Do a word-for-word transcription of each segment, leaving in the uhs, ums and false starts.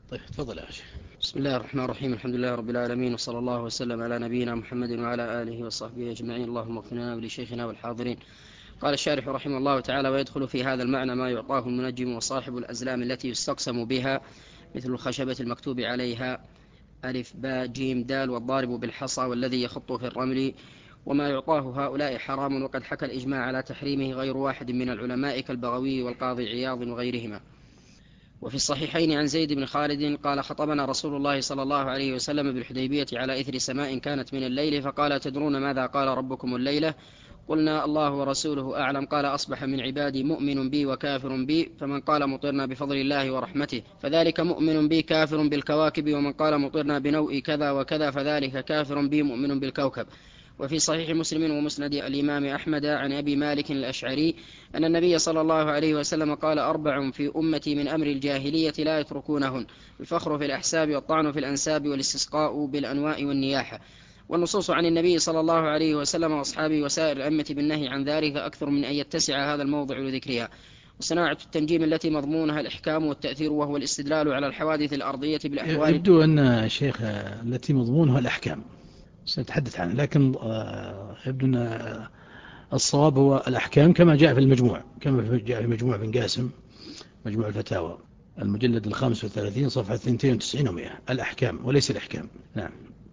طيب تفضل يا شيخ. بسم الله الرحمن الرحيم. الحمد لله رب العالمين، وصلى الله وسلم على نبينا محمد وعلى آله وصحبه أجمعين. اللهم اغفر لنا ولشيخنا والحاضرين. قال الشارح رحمه الله تعالى: ويدخل في هذا المعنى ما يعطاه المنجم وصاحب الأزلام التي يستقسم بها، مثل الخشبة المكتوب عليها ألف باء جيم دال، والضارب بالحصى، والذي يخط في الرمل. وما يعطاه هؤلاء حرام، وقد حكى الإجماع على تحريمه غير واحد من العلماء كالبغوي والقاضي عياض وغيرهما. وفي الصحيحين عن زيد بن خالد قال: خطبنا رسول الله صلى الله عليه وسلم بالحديبية على إثر سماء كانت من الليل، فقال: تدرون ماذا قال ربكم الليلة؟ قلنا: الله ورسوله أعلم. قال: أصبح من عبادي مؤمن بي وكافر بي، فمن قال مطرنا بفضل الله ورحمته فذلك مؤمن بي كافر بالكواكب، ومن قال مطرنا بنوء كذا وكذا فذلك كافر بي مؤمن بالكوكب. وفي صحيح مسلم ومسند الإمام أحمد عن أبي مالك الأشعري أن النبي صلى الله عليه وسلم قال: أربع في أمتي من أمر الجاهلية لا يتركونهن: الفخر في الأحساب، والطعن في الأنساب، والاستسقاء بالأنواء والنياحة. والنصوص عن النبي صلى الله عليه وسلم وأصحابه وسائر الأئمة بالنهي عن ذلك أكثر من أن يتسع هذا الموضع لذكرها. وصناعة التنجيم التي مضمونها الإحكام والتأثير، وهو الاستدلال على الحوادث الأرضية بالأحوال. يبدو أن الشيخ التي مضمونها الأحكام سنتحدث عنه، لكن يبدو أن الصواب هو الأحكام كما جاء في المجموع، كما جاء في مجموع بن قاسم، مجموع الفتاوى المجلد الخامس والثلاثين صفحة اثنتين وتسعين ومئة، الأحكام وليس الإحكام. نعم.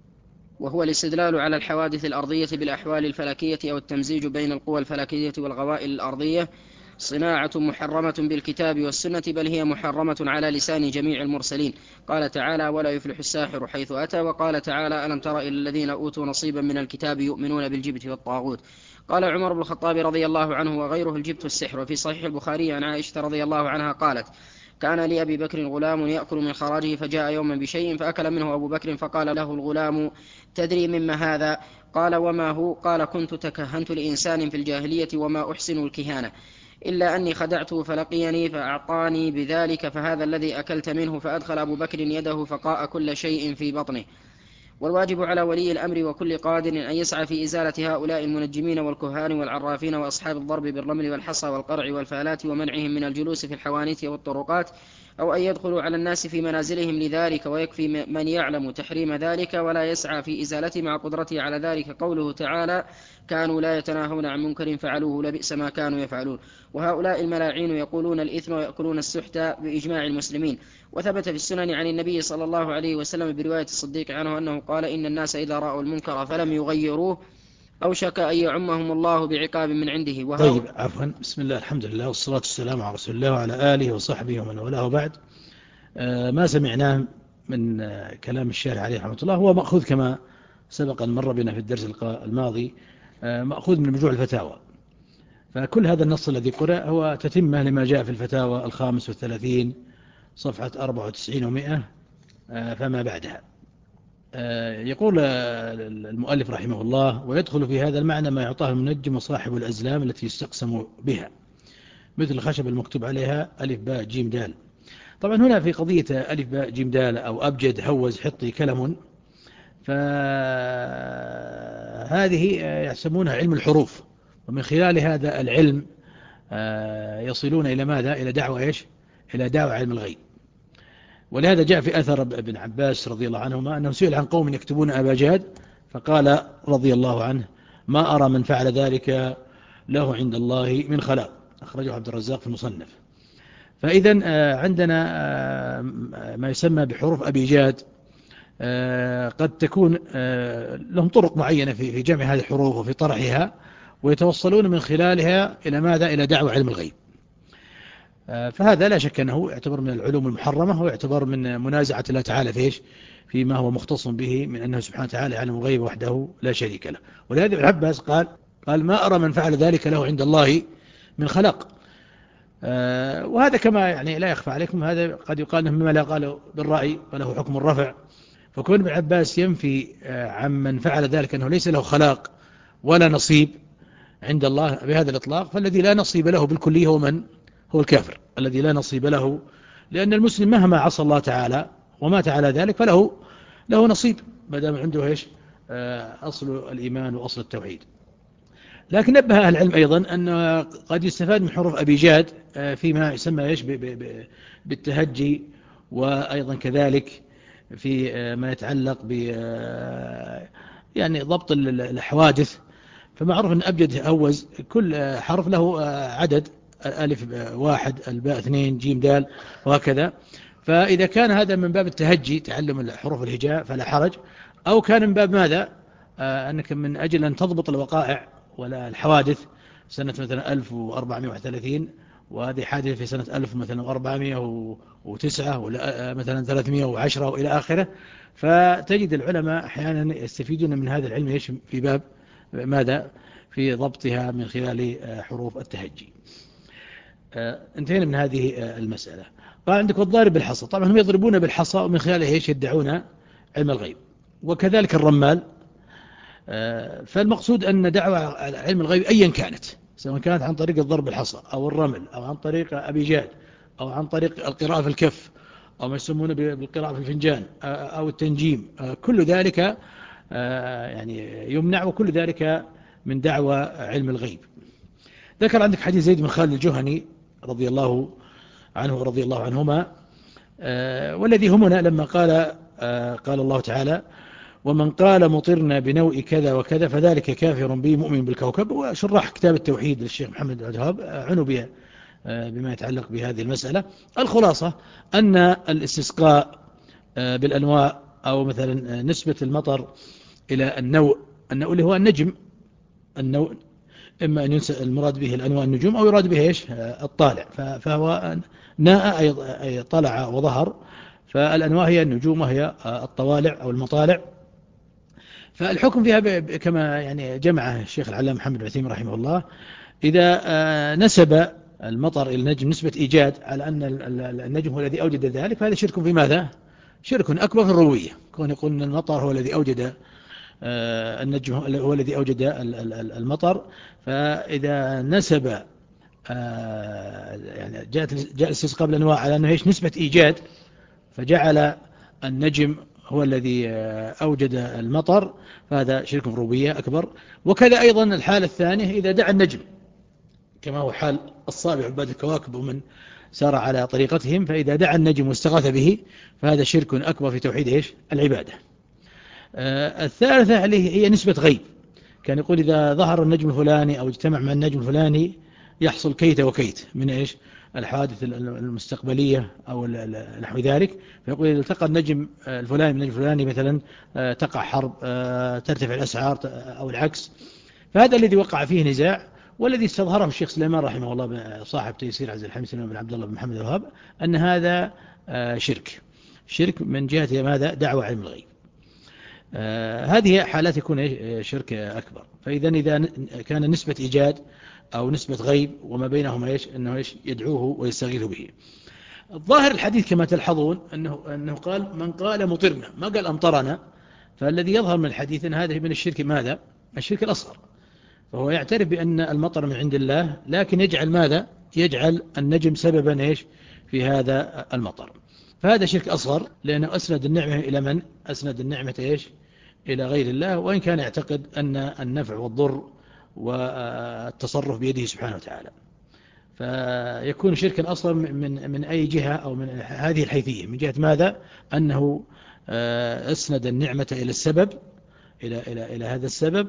وهو الاستدلال على الحوادث الأرضية بالأحوال الفلكية، أو التمزيج بين القوى الفلكية والغوائل الأرضية. صناعة محرمة بالكتاب والسنة، بل هي محرمة على لسان جميع المرسلين. قال تعالى: ولا يفلح الساحر حيث أتى. وقال تعالى: ألم تر إلى الذين أوتوا نصيبا من الكتاب يؤمنون بالجبت والطاغوت. قال عمر بن الخطاب رضي الله عنه: وغيره الجبت والسحر. وفي صحيح البخاري عن عائشة رضي الله عنها قالت: كان لأبي بكر غلام يأكل من خراجه، فجاء يوما بشيء فأكل منه أبو بكر، فقال له الغلام: تدري مما هذا؟ قال: وما هو؟ قال: كنت تكهنت لإنسان في الجاهلية وما أحسن الكهانة، إلا أني خدعته فلقيني فأعطاني بذلك، فهذا الذي أكلت منه. فأدخل أبو بكر يده فقاء كل شيء في بطنه. والواجب على ولي الأمر وكل قادر أن يسعى في إزالة هؤلاء المنجمين والكهان والعرافين وأصحاب الضرب بالرمل والحصى والقرع والفالات، ومنعهم من الجلوس في الحوانيت والطرقات، أو أن يدخلوا على الناس في منازلهم لذلك. ويكفي من يعلم تحريم ذلك ولا يسعى في إزالته مع قدرته على ذلك قوله تعالى: كانوا لا يتناهون عن منكر فعلوه لبئس ما كانوا يفعلون. وهؤلاء الملاعين يقولون الإثم ويأكلون السحت بإجماع المسلمين. وثبت في السنن عن النبي صلى الله عليه وسلم برواية الصديق عنه أنه قال: إن الناس إذا رأوا المنكر فلم يغيروه أوشك أن يعمهم الله بعقاب من عنده. طيب عفوا، بسم الله الحمد لله والصلاة والسلام على رسول الله وعلى آله وصحبه ومن والاه، بعد. ما سمعناه من كلام الشارح عليه رحمة الله هو مأخوذ كما سبق أن مر بنا في الدرس الماضي، مأخوذ من مجموع الفتاوى. فكل هذا النص الذي قرأ هو تتمة لما جاء في الفتاوى الخامس والثلاثين صفحة أربعة وتسعين ومئة فما بعدها. يقول المؤلف رحمه الله: ويدخل في هذا المعنى ما يعطاه المنجم وصاحب الأزلام التي يستقسم بها، مثل الخشب المكتوب عليها ألف باء جيم دال. طبعا هنا في قضية ألف باء جيم دال أو أبجد هوز حطي كلم، فهذه يسمونها علم الحروف، ومن خلال هذا العلم يصلون إلى ماذا؟ إلى دعوة إيش؟ إلى دعوة علم الغيب. ولهذا جاء في أثر ابن عباس رضي الله عنهما أنه سئل عن قوم يكتبون أباجاد، فقال رضي الله عنه: ما أرى من فعل ذلك له عند الله من خلاق. أخرجه عبد الرزاق في المصنف. فإذا عندنا ما يسمى بحروف أبيجاد، قد تكون لهم طرق معينة في جمع هذه الحروف وفي طرحها، ويتوصلون من خلالها إلى ماذا؟ إلى دعوة علم الغيب. فهذا لا شك أنه يعتبر من العلوم المحرمة، ويعتبر من منازعة الله تعالى فيش فيما هو مختص به من أنه سبحانه وتعالى يعلم الغيب وحده لا شريك له. ولهذا ابن عباس قال قال ما أرى من فعل ذلك له عند الله من خلق. وهذا كما يعني لا يخفى عليكم، هذا قد يقال مما لا قال بالرأي وله حكم الرفع. فكون ابن عباس ينفي عن من فعل ذلك أنه ليس له خلاق ولا نصيب عند الله بهذا الإطلاق، فالذي لا نصيب له بالكلية هو من؟ هو الكافر الذي لا نصيب له، لأن المسلم مهما عصى الله تعالى ومات على ذلك فله له نصيب ما دام عنده إيش؟ أصل الإيمان وأصل التوحيد. لكن نبه أهل العلم أيضا أن قد يستفاد من حروف أبيجاد فيما يسمى إيش؟ بالتهجي وأيضا كذلك في ما يتعلق ب يعني ضبط الحوادث. فمعروف أن أبجد هوز كل حرف له عدد، ألف واحد، الباء اثنين، جيم دال، وهكذا. فإذا كان هذا من باب التهجي تعلم الحروف الهجاء فلا حرج، أو كان من باب ماذا، أنك من أجل أن تضبط الوقائع ولا الحوادث، سنة مثلا ألف وأربعمائة وواحد وثلاثين وهذه حادثة في سنة ألف مثلا وأربعمائة وتسعة ولا مثلا ثلاثمائة وعشرة وإلى آخره. فتجد العلماء أحيانا يستفيدون من هذا العلم في باب ماذا، في ضبطها من خلال حروف التهجي. انتهينا من هذه المسألة. قال عندك والضارب بالحصى، طبعا هم يضربون بالحصى ومن خلاله ايش يدعون علم الغيب، وكذلك الرمال. فالمقصود أن دعوة علم الغيب أيا كانت، سواء كانت عن طريق الضرب بالحصى أو الرمل أو عن طريق أبي جاد أو عن طريق القراءة في الكف أو ما يسمونه بالقراءة في الفنجان أو التنجيم، كل ذلك يعني يمنع، وكل ذلك من دعوة علم الغيب. ذكر عندك حديث زيد بن خالد الجهني رضي الله عنه ورضي الله عنهما، والذي همنا لما قال قال الله تعالى: ومن قال مطرنا بنوء كذا وكذا فذلك كافر به مؤمن بالكوكب. وشرح كتاب التوحيد للشيخ محمد بن عبد الوهاب عنوا بها بما يتعلق بهذه المسألة. الخلاصة أن الاستسقاء بالأنواء أو مثلا نسبة المطر إلى النوء، النوء اللي هو النجم، النوء إما أن ينسى المراد به الأنواء النجوم أو يراد به إيش الطالع، فهو ناء أي طلع وظهر، فالأنواع هي النجوم وهي الطوالع أو المطالع. فالحكم فيها كما يعني جمع الشيخ العلامة محمد بن عثيمين رحمه الله، إذا نسب المطر إلى النجم نسبة إيجاد على أن النجم هو الذي أوجد ذلك، فهذا شرك في ماذا؟ شرك أكبر في الربوبية، كون يقول أن المطر هو الذي أوجد النجم هو الذي أوجد المطر. فإذا نسب يعني جاءت جاء الاستسقاء بالأنواع على أنه إيش نسبة إيجاد، فجعل النجم هو الذي أوجد المطر، فهذا شرك في الربوبية أكبر. وكذا أيضا الحالة الثانية إذا دعا النجم، كما هو حال الصابع عباد الكواكب ومن سار على طريقتهم، فإذا دعا النجم واستغاث به فهذا شرك أكبر في توحيد إيش العبادة. آه الثالثة هي نسبة غيب، كان يقول إذا ظهر النجم الفلاني أو اجتمع مع النجم الفلاني يحصل كيت وكيت من إيش الحوادث المستقبلية أو نحو ذلك. فيقول إذا التقى النجم الفلاني من النجم الفلاني مثلا تقع حرب، ترتفع الأسعار أو العكس. فهذا الذي وقع فيه نزاع، والذي استظهره الشيخ سليمان رحمه الله صاحب تيسير عز الحميد سليمان بن عبد الله بن محمد الوهاب، أن هذا شرك شرك من جهة ماذا دعوة علم الغيب. هذه حالات يكون شرك أكبر. فإذا إذا كان نسبة إيجاد أو نسبة غيب وما بينهما إيش أنه إيش يدعوه ويستغيث به. الظاهر الحديث كما تلحظون أنه أنه قال من قال مطرنا، ما قال أمطرنا. فالذي يظهر من الحديث أن هذا من الشرك ماذا؟ الشرك الأصغر. فهو يعترف بأن المطر من عند الله، لكن يجعل ماذا؟ يجعل النجم سببا إيش في هذا المطر. فهذا شرك أصغر، لأنه أسند النعمة إلى من؟ أسند النعمة إيش؟ إلى غير الله، وإن كان يعتقد أن النفع والضر والتصرف بيده سبحانه وتعالى. فيكون شركا أصلا من من أي جهة أو من هذه الحيثية، من جهة ماذا؟ أنه أسند النعمة إلى السبب، إلى إلى إلى هذا السبب،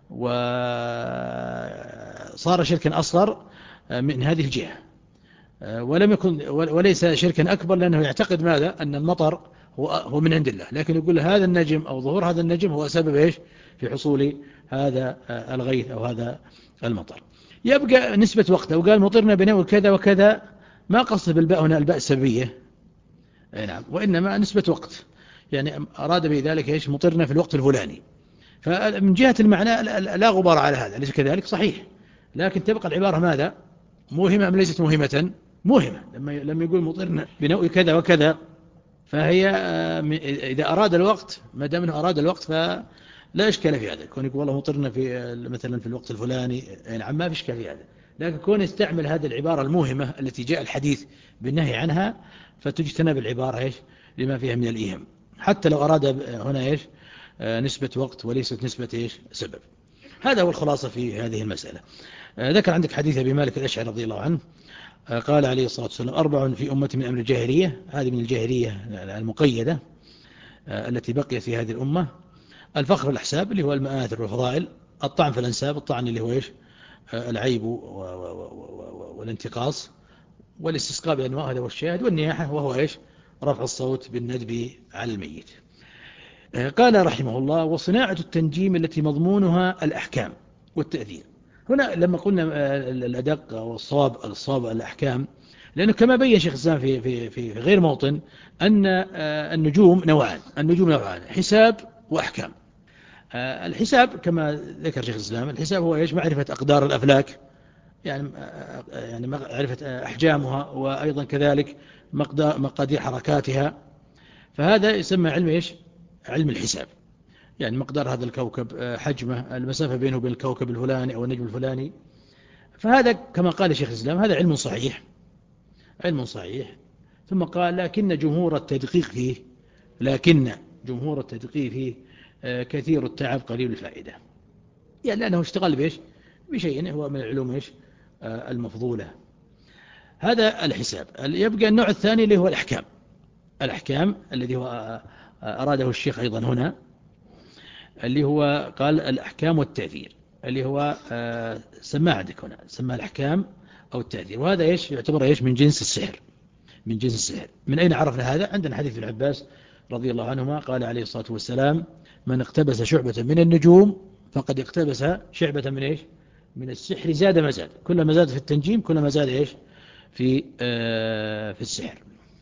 وصار شركا أصغر من هذه الجهة. ولم يكن وليس شركا أكبر، لأنه يعتقد ماذا؟ أن المطر هو هو من عند الله، لكن يقول هذا النجم أو ظهور هذا النجم هو سبب إيش في حصول هذا الغيث أو هذا المطر. يبقى نسبة وقته، وقال مطرنا بنوء كذا وكذا، ما قصد بالباء هنا الباء السببية، نعم، وإنما نسبة وقت، يعني أراد بذلك إيش مطرنا في الوقت الفلاني. فمن جهة المعنى لا غبار على هذا، ليس كذلك صحيح، لكن تبقى العبارة ماذا؟ موهمة أم ليست موهمة؟ موهمة. لما لما يقول مطرنا بنوء كذا وكذا، فهي إذا أراد الوقت، ما دام أنه أراد الوقت فلا إشكال في هذا. كون يقول والله مطرنا في مثلا في الوقت الفلاني، نعم، ما في إشكال في هذا. لكن كون يستعمل هذه العبارة الموهمة التي جاء الحديث بالنهي عنها، فتجتنب العبارة إيش لما فيها من الإيهام، حتى لو أراد هنا إيش نسبة وقت وليست نسبة إيش سبب. هذا هو الخلاصة في هذه المسألة. ذكر عندك حديث أبي مالك الأشعري رضي الله عنه قال عليه الصلاة والسلام أربع في أمة من أمر الجاهلية، هذه من الجاهلية المقيدة التي بقيت في هذه الأمة: الفخر والأحساب اللي هو المآثر والفضائل، الطعن في الأنساب، الطعن اللي هو إيش العيب والانتقاص، والاستسقاء بأنواع هذا والشاهد، والنياحة وهو إيش رفع الصوت بالندب على الميت. قال رحمه الله: وصناعة التنجيم التي مضمونها الأحكام والتأثير. هنا لما قلنا الأدق والصواب الصواب الأحكام، لأنه كما بين شيخ الإسلام في, في, في غير موطن أن النجوم نوعان، النجوم نوعان: حساب وأحكام. الحساب كما ذكر شيخ الإسلام، الحساب هو إيش معرفة أقدار الأفلاك، يعني يعني معرفة أحجامها، وأيضا كذلك مقادير حركاتها، فهذا يسمى علم إيش علم الحساب، يعني مقدار هذا الكوكب، حجمه، المسافة بينه وبين الكوكب الفلاني أو النجم الفلاني. فهذا كما قال شيخ الإسلام هذا علم صحيح، علم صحيح. ثم قال: لكن جمهور التدقيق فيه لكن جمهور التدقيق فيه كثير التعب قليل الفائدة، يعني لأنه اشتغل بإيش بشيء هو من العلوم إيش المفضولة. هذا الحساب. يبقى النوع الثاني اللي هو الأحكام. الأحكام الذي هو أراده الشيخ أيضا هنا، اللي هو قال الأحكام والتأثير، اللي هو سماه عندك هنا سماه الأحكام أو التأثير. وهذا إيش يعتبر إيش من جنس السحر، من جنس السحر. من أين عرفنا هذا؟ عندنا حديث ابن عباس رضي الله عنهما قال عليه الصلاة والسلام: من اقتبس شعبة من النجوم فقد اقتبس شعبة من إيش من السحر، زاد ما زاد، كلما زاد في التنجيم كلما زاد إيش في آه في السحر.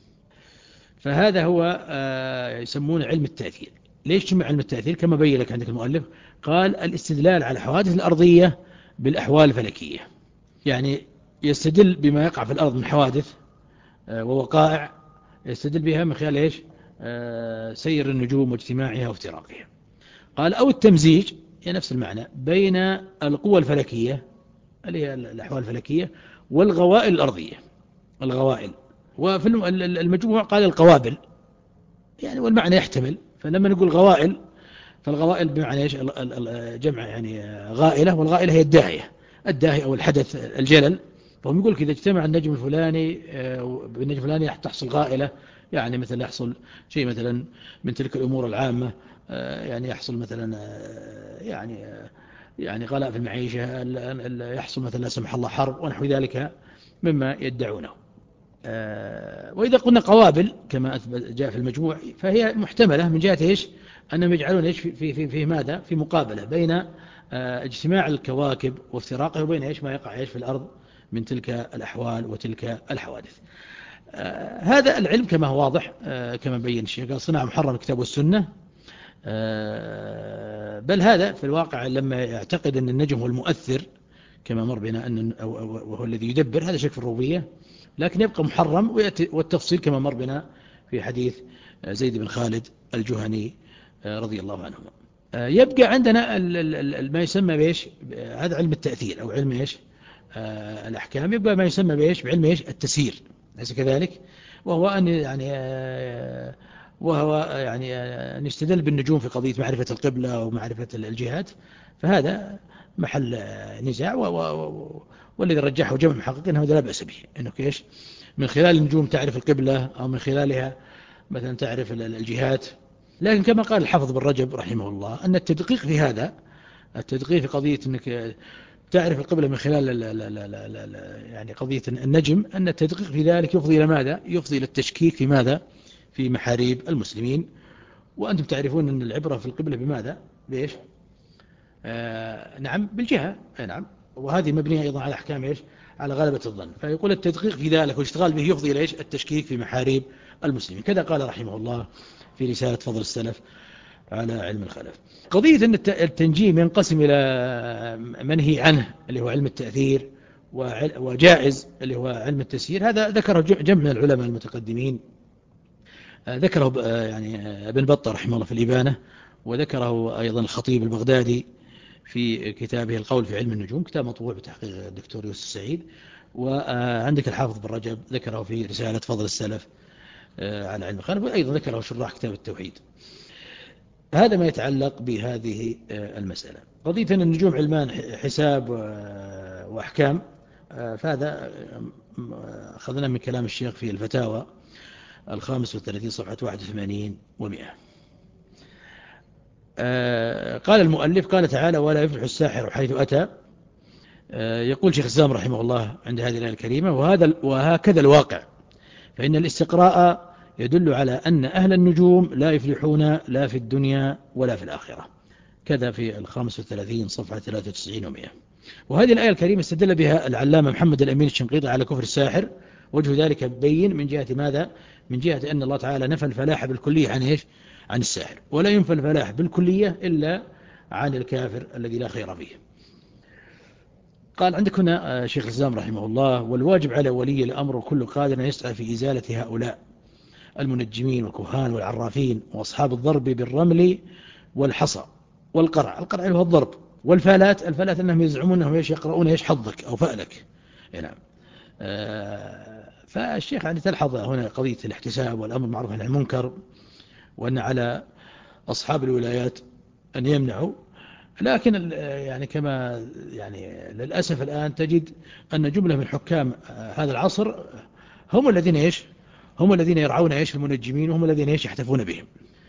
فهذا هو آه يسمونه علم التأثير. ليش جمع علم التأثير؟ كما بين لك عندك المؤلف، قال: الاستدلال على الحوادث الأرضية بالأحوال الفلكية، يعني يستدل بما يقع في الأرض من حوادث آه ووقائع، يستدل بها من خلال إيش آه سير النجوم واجتماعها وافتراقها. قال: أو التمزيج، يعني نفس المعنى، بين القوى الفلكية اللي هي الأحوال الفلكية والغوائل الأرضية، الغوائل. وفي المجموع قال القوابل، يعني والمعنى يحتمل. فلما نقول غوائل فالغوائل بمعنى ايش جمع يعني غائلة، والغائلة هي الداهية، الداهية أو الحدث الجلل. فهم يقول إذا اجتمع النجم الفلاني بالنجم الفلاني تحصل غائلة، يعني مثلا يحصل شيء مثلا من تلك الأمور العامة، يعني يحصل مثلا يعني يعني غلاء في المعيشة، يحصل مثلا لا سمح الله حرب ونحو ذلك مما يدعونه. وإذا قلنا قوابل كما جاء في المجموع فهي محتملة من جهة إيش أنهم يجعلون إيش في, في, في ماذا في مقابلة بين اجتماع الكواكب وافتراقه وبين إيش ما يقع إيش في الأرض من تلك الأحوال وتلك الحوادث. هذا العلم كما هو واضح كما بين الشيخ، قال: صنع محرم الكتاب والسنة. بل هذا في الواقع لما يعتقد أن النجم هو المؤثر كما مر بنا أن وهو الذي يدبر، هذا شك في الربوبية، لكن يبقى محرم. والتفصيل كما مر بنا في حديث زيد بن خالد الجهني رضي الله عنهما. يبقى عندنا ما يسمى بإيش هذا علم التأثير أو علم إيش الأحكام، يبقى ما يسمى بإيش بعلم إيش التسيير، ليس كذلك؟ وهو أن يعني وهو يعني أن يستدل بالنجوم في قضية معرفة القبلة ومعرفة الجهات. فهذا محل نزاع، والذي رجحه جمع محققين هذا لا بأس به، أنه كيش من خلال النجوم تعرف القبلة أو من خلالها مثلا تعرف الجهات. لكن كما قال الحافظ بن رجب رحمه الله أن التدقيق في هذا، التدقيق في قضية أنك تعرف القبلة من خلال لا لا لا لا لا لا يعني قضية النجم، أن التدقيق في ذلك يفضي إلى ماذا؟ يفضي إلى التشكيك في ماذا؟ في محاريب المسلمين. وأنتم تعرفون أن العبرة في القبلة بماذا؟ بإيش؟ آه نعم بالجهة، نعم. وهذه مبنية أيضا على أحكام إيش؟ على غلبة الظن. فيقول التدقيق في ذلك والاشتغال به يفضي إلى إيش؟ التشكيك في محاريب المسلمين. كذا قال رحمه الله في رسالة فضل السلف على علم الخلف. قضية أن التنجيم ينقسم إلى منهي عنه اللي هو علم التأثير، وجائز اللي هو علم التسيير، هذا ذكره جمع من العلماء المتقدمين. ذكره يعني ابن بطة رحمه الله في الإبانة، وذكره أيضا الخطيب البغدادي في كتابه القول في علم النجوم، كتاب مطبوع بتحقيق الدكتور يوسف السعيد. وعندك الحافظ بن رجب ذكره في رسالة فضل السلف على علم الخلف، وأيضا ذكره شراح كتاب التوحيد. هذا ما يتعلق بهذه المسألة. قضية أن النجوم علمان حساب وأحكام، فهذا أخذنا من كلام الشيخ في الفتاوى الخامس والثلاثين صفحة واحد وثمانين ومئة. قال المؤلف قال تعالى ولا يفلح الساحر حيث أتى. يقول شيخ الإسلام رحمه الله عند هذه الآية الكريمة وهذا وهكذا الواقع، فإن الاستقراء يدل على أن أهل النجوم لا يفلحون لا في الدنيا ولا في الآخرة، كذا في الخامس والثلاثين صفحة ثلاثة وتسعين ومئة. وهذه الآية الكريمة استدل بها العلامة محمد الأمين الشنقيطي على كفر الساحر، وجه ذلك بين من جهة ماذا؟ من جهة أن الله تعالى نفى الفلاح بالكلية عن إيش؟ عن الساحر، ولا ينفى الفلاح بالكلية إلا عن الكافر الذي لا خير فيه. قال عندك هنا شيخ الإسلام رحمه الله والواجب على ولي الأمر وكل قادر يسعى في إزالة هؤلاء المنجمين والكهان والعرافين وأصحاب الضرب بالرمل والحصى والقرع. القرع هو الضرب، والفالات الفالات أنهم يزعمون أنهم يقرؤون إيش حظك أو فألك. نعم. آه فالشيخ يعني تلحظ هنا قضية الاحتساب والأمر معروف عن المنكر، وأن على أصحاب الولايات أن يمنعوا. لكن يعني كما يعني للأسف الآن تجد أن جملة من حكام هذا العصر هم الذين إيش هم الذين يرعون إيش المنجمين، وهم الذين إيش يحتفون بهم.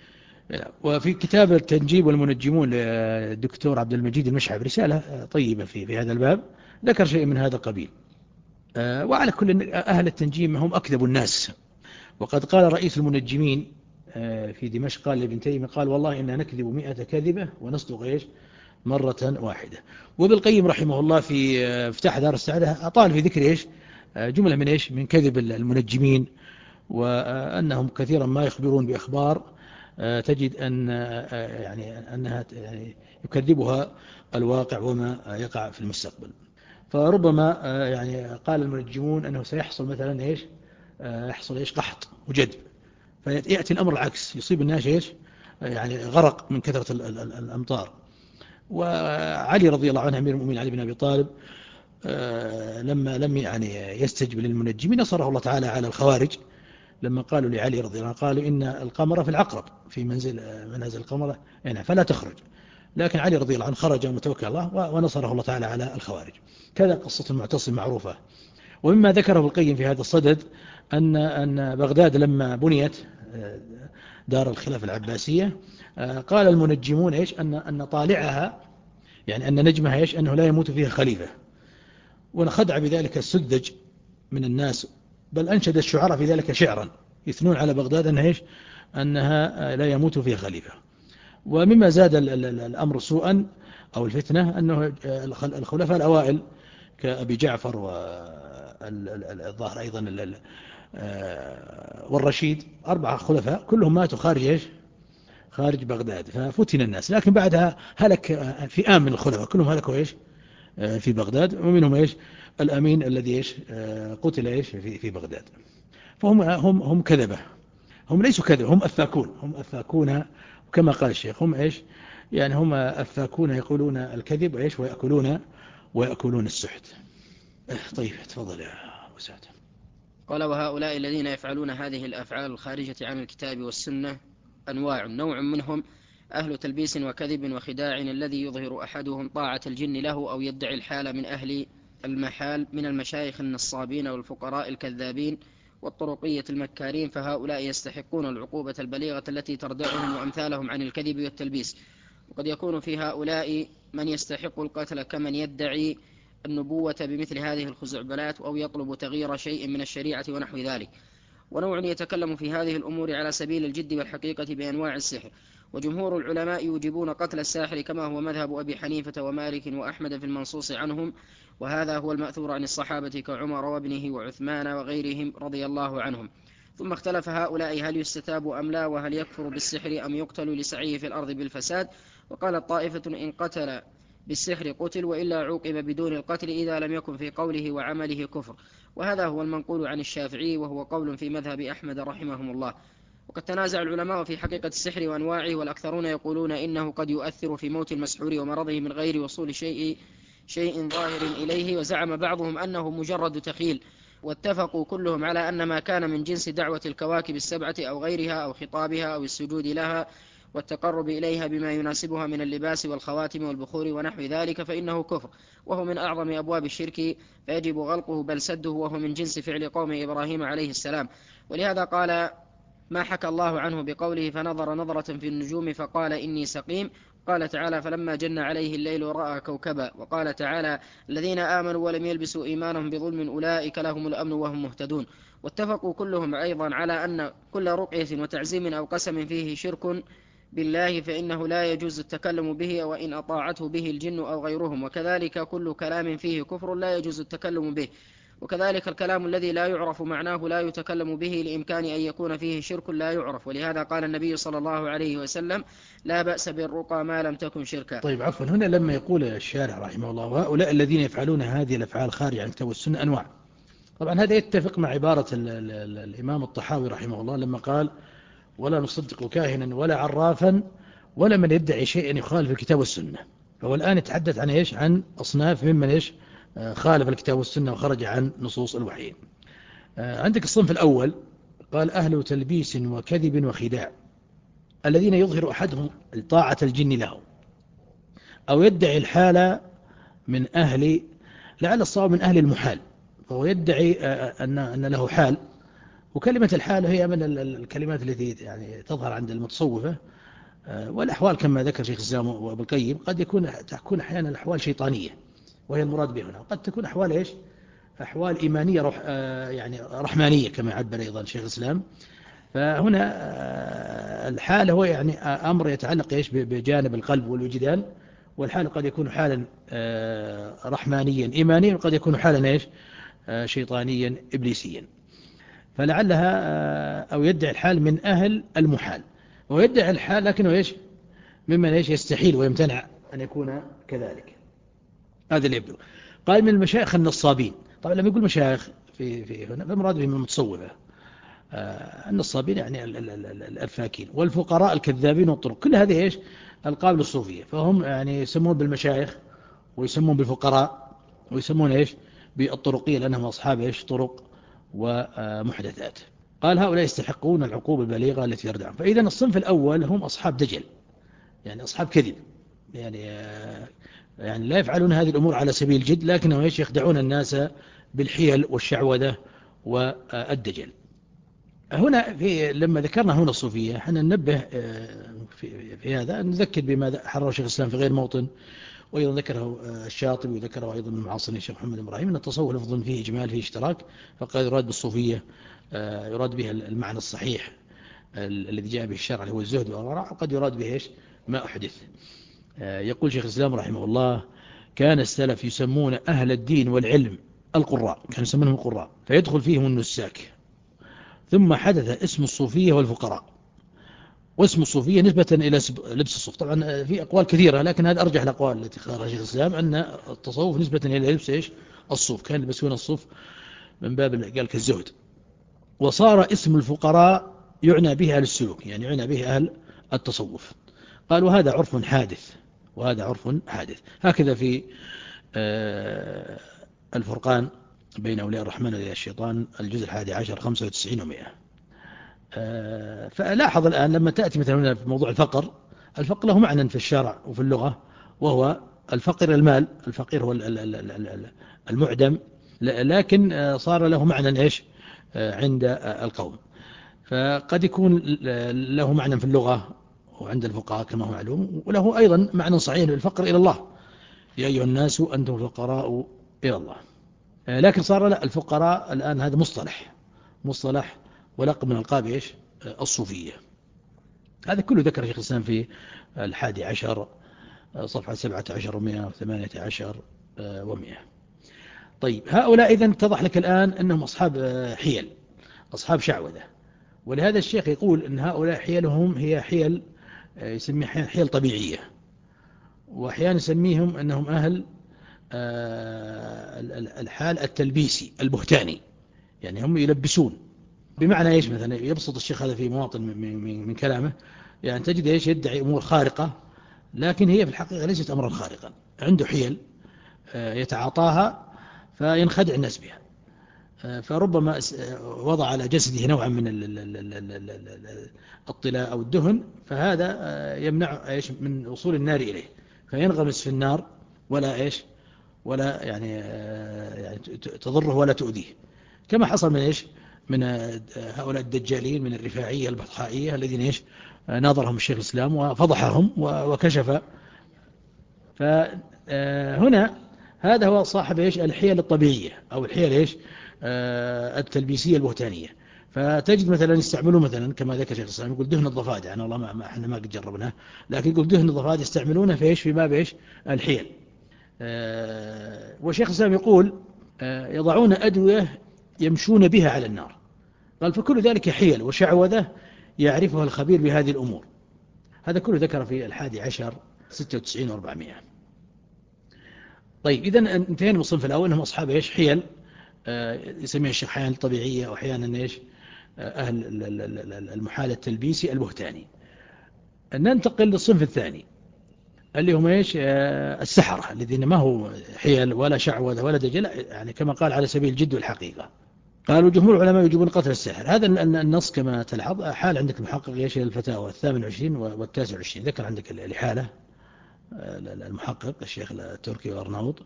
وفي كتاب التنجيب والمنجمون للدكتور عبد المجيد المشعب رسالة طيبة في في هذا الباب ذكر شيء من هذا القبيل. وعلى كل أهل التنجيم هم أكذب الناس، وقد قال رئيس المنجمين في دمشق قال لابن تيمية قال والله إننا نكذب مئة كذبة ونصدق إيش مرة واحدة. وابن القيم رحمه الله في افتتاح دار السعادة أطال في ذكر إيش جملة من إيش من كذب المنجمين، وأنهم كثيرا ما يخبرون بأخبار تجد أن يعني أنها يعني يكذبها الواقع وما يقع في المستقبل. فربما يعني قال المنجمون أنه سيحصل مثلا إيش يحصل إيش قحط وجدب، فيأتي الأمر العكس يصيب الناس إيش يعني غرق من كثرة الأمطار. وعلي رضي الله عنه أمير المؤمنين علي بن أبي طالب لما لم يعني يستجب للمنجمين نصره الله تعالى على الخوارج، لما قالوا لعلي رضي الله عنه قالوا إن القمر في العقرب في منزل منازل القمر يعني فلا تخرج، لكن علي رضي الله عنه خرج وتوكل الله ونصره الله تعالى على الخوارج. كذا قصة المعتصم معروفة. ومما ذكره القيم في هذا الصدد أن أن بغداد لما بنيت دار الخلافة العباسية قال المنجمون إيش أن أن طالعها يعني أن نجمها إيش أنه لا يموت فيها خليفة، ونخدع بذلك السذج من الناس، بل أنشد الشعراء في ذلك شعرا يثنون على بغداد أنها إيش أنها لا يموت فيها خليفة. ومما زاد الأمر سوءا أو الفتنة أنه الخلفاء الأوائل كأبي جعفر والظاهر أيضا والرشيد أربعة خلفاء كلهم ماتوا خارج إيش خارج بغداد، ففتن الناس. لكن بعدها هلك فئام من الخلفاء كلهم هلكوا إيش في بغداد، ومنهم إيش الأمين الذي إيش قتل إيش في في بغداد. فهم هم هم كذبة، هم ليسوا كذبة، هم أفاكون هم أفاكون وكما قال الشيخ هم إيش يعني هم أفاكون يقولون الكذب إيش ويأكلون ويأكلون السحت. طيب تفضل يا أسعد. قال وهؤلاء الذين يفعلون هذه الأفعال الخارجة عن الكتاب والسنة أنواع، نوع منهم أهل تلبيس وكذب وخداع الذي يظهر أحدهم طاعة الجن له أو يدعي الحال من أهل المحال من المشايخ النصابين والفقراء الكذابين والطرقية المكارين، فهؤلاء يستحقون العقوبة البليغة التي تردعهم وأمثالهم عن الكذب والتلبيس. وقد يكون في هؤلاء من يستحق القتل كمن يدعي النبوة بمثل هذه الخزعبلات أو يطلب تغيير شيء من الشريعة ونحو ذلك. ونوع يتكلم في هذه الأمور على سبيل الجد والحقيقة بأنواع السحر. وجمهور العلماء يوجبون قتل الساحر كما هو مذهب أبي حنيفة ومالك وأحمد في المنصوص عنهم، وهذا هو المأثور عن الصحابة كعمر وابنه وعثمان وغيرهم رضي الله عنهم. ثم اختلف هؤلاء هل يستتاب أم لا، وهل يكفر بالسحر أم يقتل لسعيه في الأرض بالفساد. وقال طائفة إن قتل بالسحر قتل، وإلا عوقب بدون القتل إذا لم يكن في قوله وعمله كفر، وهذا هو المنقول عن الشافعي وهو قول في مذهب أحمد رحمهم الله. وقد تنازع العلماء في حقيقة السحر وأنواعه، والأكثرون يقولون إنه قد يؤثر في موت المسحور ومرضه من غير وصول شيء شيء ظاهر إليه، وزعم بعضهم أنه مجرد تخيل، واتفقوا كلهم على أن ما كان من جنس دعوة الكواكب السبعة أو غيرها أو خطابها أو السجود لها والتقرب إليها بما يناسبها من اللباس والخواتم والبخور ونحو ذلك فإنه كفر، وهو من أعظم أبواب الشرك، فيجب غلقه بل سده، وهو من جنس فعل قوم إبراهيم عليه السلام. ولهذا قال ما حكى الله عنه بقوله فنظر نظرة في النجوم فقال إني سقيم. قال تعالى فلما جن عليه الليل رأى كوكبا. وقال تعالى الذين آمنوا ولم يلبسوا إيمانهم بظلم أولئك لهم الأمن وهم مهتدون. واتفقوا كلهم أيضا على أن كل رقية وتعزيم أو قسم فيه شرك بالله فإنه لا يجوز التكلم به وإن أطاعته به الجن أو غيرهم، وكذلك كل كلام فيه كفر لا يجوز التكلم به، وكذلك الكلام الذي لا يعرف معناه لا يتكلم به لإمكان أن يكون فيه شرك لا يعرف. ولهذا قال النبي صلى الله عليه وسلم لا بأس بالرقى ما لم تكن شركا. طيب عفوا، هنا لما يقول الشارع رحمه الله وهؤلاء الذين يفعلون هذه الأفعال خارج عن الكتاب والسنة أنواع، طبعا هذا يتفق مع عبارة ال ال ال الإمام الطحاوي رحمه الله لما قال ولا نصدق كاهنا ولا عرافا ولا من يدعي شيئا يخالف الكتاب والسنة. فهو الآن يتحدث عن إيش؟ عن أصناف ممن إيش خالف الكتاب والسنة وخرج عن نصوص الوحيين. عندك الصنف الأول قال أهل تلبيس وكذب وخداع، الذين يظهر أحدهم طاعة الجن له أو يدعي الحال من أهل، لعل الصواب من أهل المحال، فهو يدعي أن أن له حال. وكلمة الحال هي من الكلمات التي يعني تظهر عند المتصوفة، والأحوال كما ذكر شيخ الإسلام وابن القيم قد يكون تكون أحيانا الأحوال شيطانية وهي المراد بها هنا، وقد تكون أحوال إيش؟ أحوال إيمانية روح يعني رحمانية كما عبر أيضا شيخ الإسلام. فهنا الحال هو يعني أمر يتعلق إيش بجانب القلب والوجدان، والحال قد يكون حالا رحمانيا إيمانيا وقد يكون حالا إيش شيطانيا إبليسيا. فلعلها أو يدعي الحال من أهل المحال، ويدعي الحال لكنه إيش ممن إيش يستحيل ويمتنع أن يكون كذلك. هذا اللي يبدو. قال من المشايخ النصابين، طبعا لما يقول مشايخ في في هنا فمراد بهم المتصوفة، النصابين يعني الأفاكين، والفقراء الكذابين والطرق، كل هذه إيش القاب الصوفية، فهم يعني يسمون بالمشايخ ويسمون بالفقراء ويسمون إيش بالطرقية لأنهم أصحاب إيش طرق ومحدثات. قال هؤلاء يستحقون العقوبة البليغة التي يردعون. فإذا الصنف الأول هم أصحاب دجل، يعني أصحاب كذب، يعني يعني لا يفعلون هذه الأمور على سبيل الجد، لكنهم إيش يخدعون الناس بالحيل والشعوذة والدجل. هنا في لما ذكرنا هنا الصوفية حنا ننبه في, في هذا نذكر بما حرره شيخ الإسلام في غير موطن، وأيضا ذكره الشاطبي وذكره أيضا من معاصرين الشيخ محمد إبراهيم، أن التصوف لفظ فيه إجمال فيه اشتراك، فقد يراد بالصوفية يراد بها المعنى الصحيح الذي جاء به الشرع اللي هو الزهد والورع، وقد يراد به إيش ما أحدث. يقول شيخ الإسلام رحمه الله كان السلف يسمون أهل الدين والعلم القراء، كانوا يسمونهم القراء، فيدخل فيهم النساك. ثم حدث اسم الصوفية والفقراء، واسم الصوفية نسبة إلى لبس الصوف. طبعا في أقوال كثيرة لكن هذا أرجح الأقوال التي اختارها شيخ الإسلام، أن التصوف نسبة إلى لبس إيش الصوف، كان يلبسون الصوف من باب قال كالزهد. وصار اسم الفقراء يعنى به أهل السلوك، يعني يعنى به أهل التصوف. قال وهذا عرف حادث، وهذا عرف حادث. هكذا في الفرقان بين أولياء الرحمن وأولياء الشيطان الجزء الحادي عشر خمسة وتسعين ومئة. فلاحظ الآن لما تأتي مثلا في موضوع الفقر، الفقر له معنى في الشرع وفي اللغة، وهو الفقر المال، الفقير هو المعدم، لكن صار له معنى إيش عند القوم. فقد يكون له معنى في اللغة وعند الفقهاء كما هو معلوم، وله أيضا معنى صحيح للفقر إلى الله، يا أيها الناس أنتم الفقراء إلى الله. لكن صار لا، الفقراء الآن هذا مصطلح مصطلح ولقب من ألقاب إيش الصوفية. هذا كله ذكر شيخ الإسلام في الحادي عشر صفحة سبعة عشر ومئة وثمانية عشر ومئة. طيب هؤلاء إذن اتضح لك الآن أنهم أصحاب حيل، أصحاب شعوذة. ولهذا الشيخ يقول أن هؤلاء حيلهم هي حيل يسميها حيل طبيعية، وأحيانا يسميهم أنهم أهل الحال التلبيسي البهتاني، يعني هم يلبسون بمعنى إيش. مثلا يبسط الشيخ هذا في مواطن من كلامه، يعني تجد إيش يدعي أمور خارقة لكن هي في الحقيقة ليست أمرا خارقا، عنده حيل يتعاطاها فينخدع الناس بها. فربما وضع على جسده نوعا من الطلاء أو الدهن، فهذا يمنع إيش من وصول النار إليه، فينغمس في النار ولا إيش ولا يعني يعني تضره ولا تؤذيه، كما حصل من إيش من هؤلاء الدجالين من الرفاعية البطحائية الذين إيش ناظرهم الشيخ الإسلام وفضحهم وكشف. فهنا هذا هو صاحب إيش الحيل الطبيعية أو الحيل إيش التلبيسية البهتانية. فتجد مثلا يستعملون مثلا كما ذكر شيخ الإسلام يقول دهن الضفادع، أنا والله ما احنا ما قد جربناه، لكن يقول دهن الضفادع يستعملونه في إيش في باب إيش الحيل. وشيخ الإسلام يقول يضعون أدوية يمشون بها على النار، قال فكل ذلك حيل وشعوذة يعرفها الخبير بهذه الأمور. هذا كله ذكر في الحادي عشر ستة وتسعين وأربعمائة. طيب إذن انتهينا من الصنف الأول أنهم أصحاب إيش حيل يسميها الشيخ أحيانا الطبيعية أو أحيانا إيش أهل المحال التلبيسي البهتاني. ننتقل للصنف الثاني اللي هم إيش السحرة الذين ما هو حيل ولا شعوذة ولا دجل، يعني كما قال على سبيل الجد والحقيقة. قالوا جمهور العلماء يجبون قتل الساحر. هذا النص كما تلحظ حال عندك المحقق إيش الفتاوى الثامن وعشرين والتاسع وعشرين، ذكر عندك الحالة المحقق الشيخ التركي وأرناوط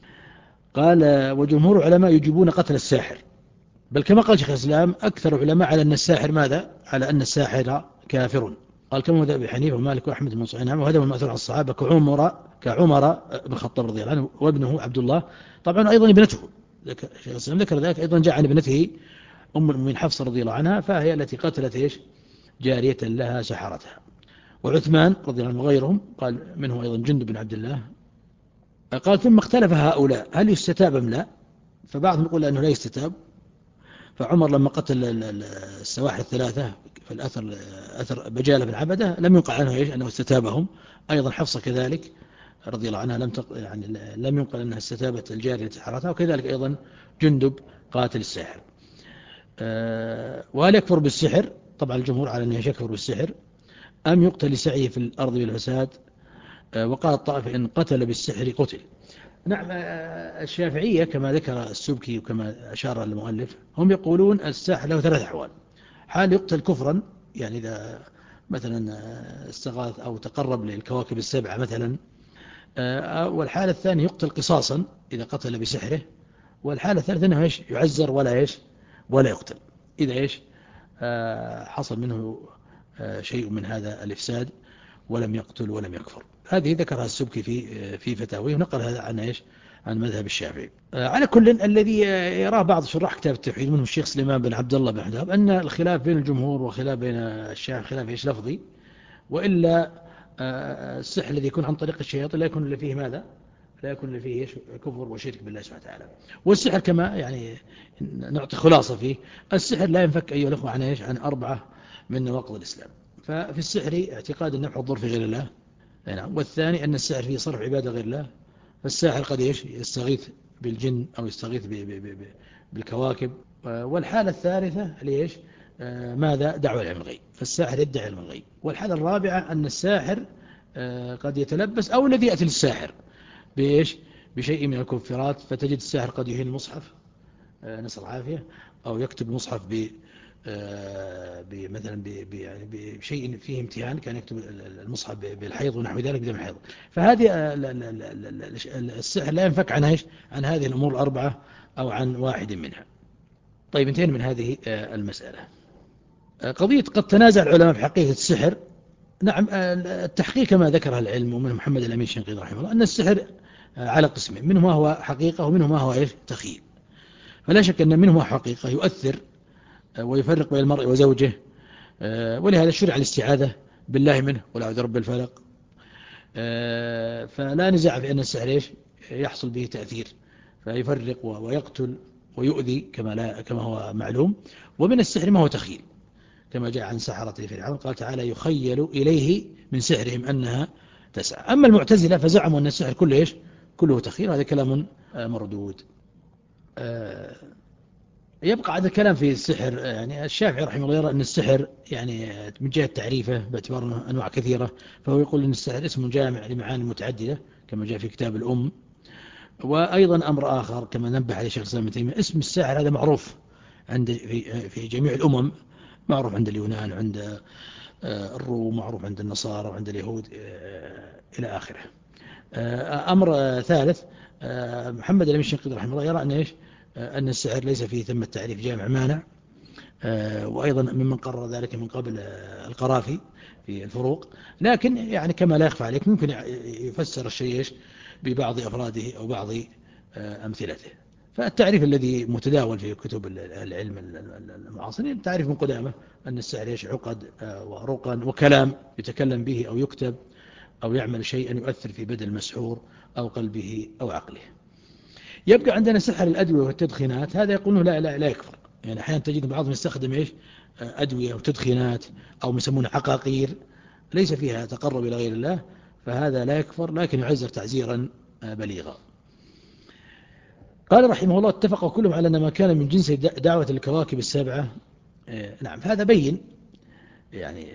قال وجمهور العلماء يجبون قتل الساحر، بل كما قال شيخ الإسلام أكثر علماء على أن الساحر ماذا على أن الساحر كافر، قال كما ذهب أبي حنيفة ومالك وأحمد بن صعينام، وهذا من مأثور عن الصحابة كعمر كعمر بن الخطاب رضي الله عنه وابنه عبد الله، طبعا أيضا ابنته شيخ الإسلام ذكر ذلك أيضا جاء عن ابنته أم المؤمنين حفصة رضي الله عنها، فهي التي قتلت إيش جارية لها سحرتها. وعثمان رضي الله عنه وغيرهم قال منه أيضا جندب بن عبد الله قال ثم اختلف هؤلاء هل يستتاب أم لا، فبعضهم يقول أنه لا يستتاب. فعمر لما قتل السواحر الثلاثة في الأثر أثر بجالة بن عبدة لم ينقل عنه إيش أنه استتابهم. أيضا حفصة كذلك رضي الله عنها لم تق... يعني لم ينقل أنها استتابت الجارية سحرتها، وكذلك أيضا جندب قاتل الساحر. أه وهل يكفر بالسحر؟ طبعا الجمهور على أنه يكفر بالسحر أم يقتل لسعيه في الأرض بالفساد. أه وقال الطائفة إن قتل بالسحر قتل. نعم الشافعية كما ذكر السبكي وكما أشار المؤلف هم يقولون الساحر له ثلاث أحوال: حال يقتل كفرا، يعني إذا مثلا استغاث أو تقرب للكواكب السبعة مثلا، والحالة الثانية يقتل قصاصا إذا قتل بسحره، والحالة الثالثة أنه إيش يعزر ولا إيش ولا يقتل إذا إيش حصل منه شيء من هذا الإفساد ولم يقتل ولم يكفر. هذه ذكرها السبكي في في فتاويه ونقل هذا عن إيش عن مذهب الشافعي. على كل الذي يراه بعض شراح كتاب التوحيد منهم الشيخ سليمان بن عبد الله بن حداب أن الخلاف بين الجمهور وخلاف بين الشافعي خلاف إيش لفظي، وإلا السحر الذي يكون عن طريق الشياطين لا يكون اللي فيه ماذا لا يكون اللي فيه كفر وشرك بالله سبحانه وتعالى. والسحر كما يعني نعطي خلاصة فيه، السحر لا ينفك أيها الأخوة عن إيش عن أربعة من نواقض الإسلام. ففي السحر اعتقاد النفع والضر في غير الله، والثاني أن السحر فيه صرف عبادة غير الله، فالساحر قد إيش يستغيث بالجن أو يستغيث بالكواكب. والحالة الثالثة ليش ماذا دعوة علم الغيب، فالساحر يدعي علم الغيب. والحالة الرابعة أن الساحر قد يتلبس أو الذي يأتي للساحر بإيش بشيء من الكفرات، فتجد الساحر قد يهين المصحف نسأل العافية، أو يكتب المصحف ب مثلا يعني بشيء فيه امتهان، كان يكتب المصحف بالحيض ونحو ذلك بدم الحيض. فهذه السحر لا ينفك عن ايش عن هذه الأمور الأربعة أو عن واحد منها. طيب انتهينا من هذه المسألة. قضية قد تنازع العلماء في حقيقة السحر. نعم التحقيق كما ذكرها العلم ومن محمد الأمين الشنقيطي رحمه الله أن السحر على قسمين، منه ما هو حقيقة ومنه ما هو ايش تخيل. فلا شك أن منه ما حقيقة يؤثر ويفرق بين المرء وزوجه، ولهذا شرع الاستعاذة بالله منه ولا أعوذ برب الفلق. فلا نزاع في أن السحر إيش يحصل به تأثير فيفرق ويقتل ويؤذي كما لا كما هو معلوم. ومن السحر ما هو تخيل كما جاء عن سحرة فرعون قال تعالى يخيل إليه من سحرهم أنها تسعى. أما المعتزلة فزعموا أن السحر كله إيش كله تخيل، هذا كلام مردود. يبقى هذا الكلام في السحر. يعني الشافعي رحمه الله يرى أن السحر يعني من جهة تعريفه باعتبار أنه أنواع كثيرة، فهو يقول أن السحر اسم جامع لمعاني متعددة كما جاء في كتاب الأم. وأيضا أمر آخر كما نبه عليه شيخ الإسلام ابن تيمية، اسم الساحر هذا معروف عند في في جميع الأمم، معروف عند اليونان وعند الروم، معروف عند النصارى وعند اليهود إلى آخره. أمر ثالث، محمد الأمين الشنقيطي رحمه الله يرى أن إيش أن السحر ليس فيه ثم التعريف جامع مانع، وأيضا ممن قرر ذلك من قبل القرافي في الفروق، لكن يعني كما لا يخفى عليك ممكن يفسر الشيء ببعض أفراده أو بعض أمثلته. فالتعريف الذي متداول في كتب العلم المعاصرين تعريف من قدامه أن السحر يش عقد ورقا وكلام يتكلم به أو يكتب أو يعمل شيئا يؤثر في بدن المسحور أو قلبه أو عقله. يبقى عندنا سحر الأدوية والتدخينات، هذا يقولون لا لا لا يكفر، يعني أحيانا تجد بعضهم يستخدم إيش أدوية وتدخينات أو يسمونه عقاقير ليس فيها تقرب إلى غير الله، فهذا لا يكفر لكن يعزر تعزيرا بليغا. قال رحمه الله اتفقوا كلهم على أن ما كان من جنس دعوة الكواكب السبعة، نعم هذا بين يعني،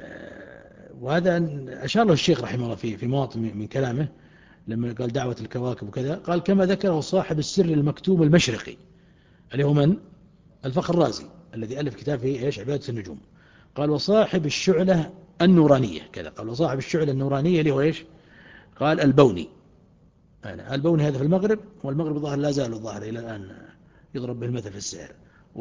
وهذا أشار له الشيخ رحمه الله في في مواطن من كلامه لما قال دعوة الكواكب وكذا، قال كما ذكره صاحب السر المكتوم المشرقي اللي هو من؟ الفخر الرازي الذي ألف كتاب فيه إيش عبادة النجوم. قال وصاحب الشعلة النورانية كذا، قال وصاحب الشعلة النورانية اللي هو إيش؟ قال البوني. البوني هذا في المغرب، والمغرب الظاهر لا زال الظاهر إلى الآن يضرب به المثل في السحر.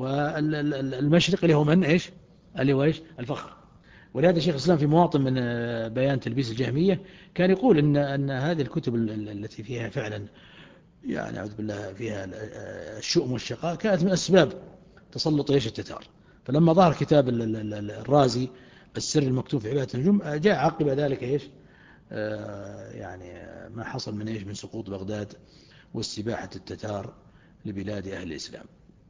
والمشرق اللي هو من إيش؟ اللي هو إيش؟ الفخر. ولهذا شيخ الإسلام في مواطن من بيان تلبيس الجهمية كان يقول إن أن هذه الكتب التي فيها فعلا يعني أعوذ بالله فيها الشؤم والشقاء كانت من أسباب تسلط إيش التتار. فلما ظهر كتاب الرازي السر المكتوب في عبادة النجوم جاء عقب ذلك إيش يعني ما حصل من إيش من سقوط بغداد واستباحة التتار لبلاد أهل الإسلام.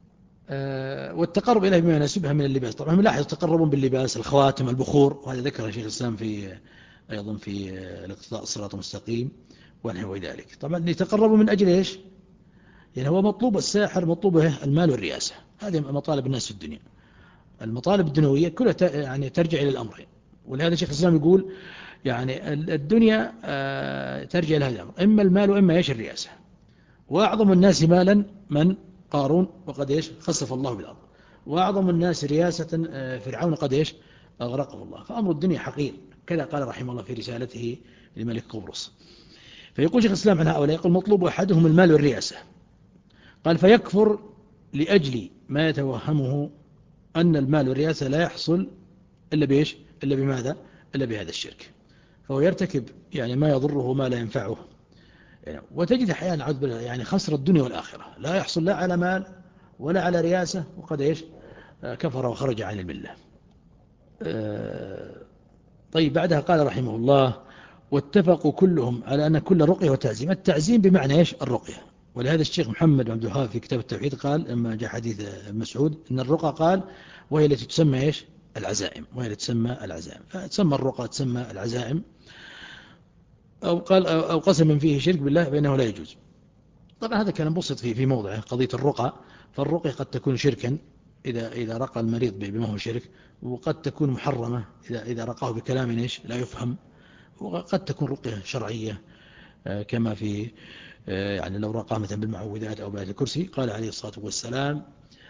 والتقرب إليه بما يناسبها من اللباس، طبعا ملاحظ تقربون باللباس الخواتم البخور، وهذا ذكر شيخ الإسلام في أيضا في الاقتضاء الصراط المستقيم ونحو ذلك. طبعا يتقربوا من أجل إيش؟ يعني هو مطلوب الساحر مطلوبه المال والرئاسة، هذه مطالب الناس في الدنيا. المطالب الدنيوية كلها يعني ترجع إلى الأمرين، ولهذا شيخ الإسلام يقول يعني الدنيا ترجع إلى هذا الأمر، إما المال وإما إيش الرئاسة. وأعظم الناس مالا من؟ قارون، وقد إيش خسف الله بالأرض. وأعظم الناس رياسة فرعون قد إيش أغرقه الله. فأمر الدنيا حقير، كذا قال رحمه الله في رسالته لملك قبرص. فيقول شيخ الإسلام عن هؤلاء يقول مطلوب أحدهم المال والرياسة، قال فيكفر لأجل ما يتوهمه أن المال والرياسة لا يحصل إلا بإيش إلا بماذا إلا بهذا الشرك، فهو يرتكب يعني ما يضره وما لا ينفعه. يعني وتجد أحيانا عذب يعني خسر الدنيا والآخرة، لا يحصل لا على مال ولا على رياسة، وقد إيش كفر وخرج عن الملة. طيب بعدها قال رحمه الله واتفقوا كلهم على أن كل رقية وتعزيم، التعزيم بمعنى إيش الرقية. ولهذا الشيخ محمد بن عبد الوهاب في كتاب التوحيد قال لما جاء حديث مسعود إن الرقى قال وهي التي تسمى إيش العزائم، وهي التي تسمى العزائم، فتسمى الرقى تسمى العزائم. أو قال أو قسم فيه شرك بالله بأنه لا يجوز. طبعا هذا كان بسط فيه في موضعه قضية الرقى، فالرقية قد تكون شركا إذا إذا رقى المريض بما هو شرك، وقد تكون محرمة إذا إذا رقاه بكلام إيش لا يفهم، وقد تكون رقية شرعية كما في يعني لو رقى مثلا بالمعوذات أو بآية الكرسي. قال عليه الصلاة والسلام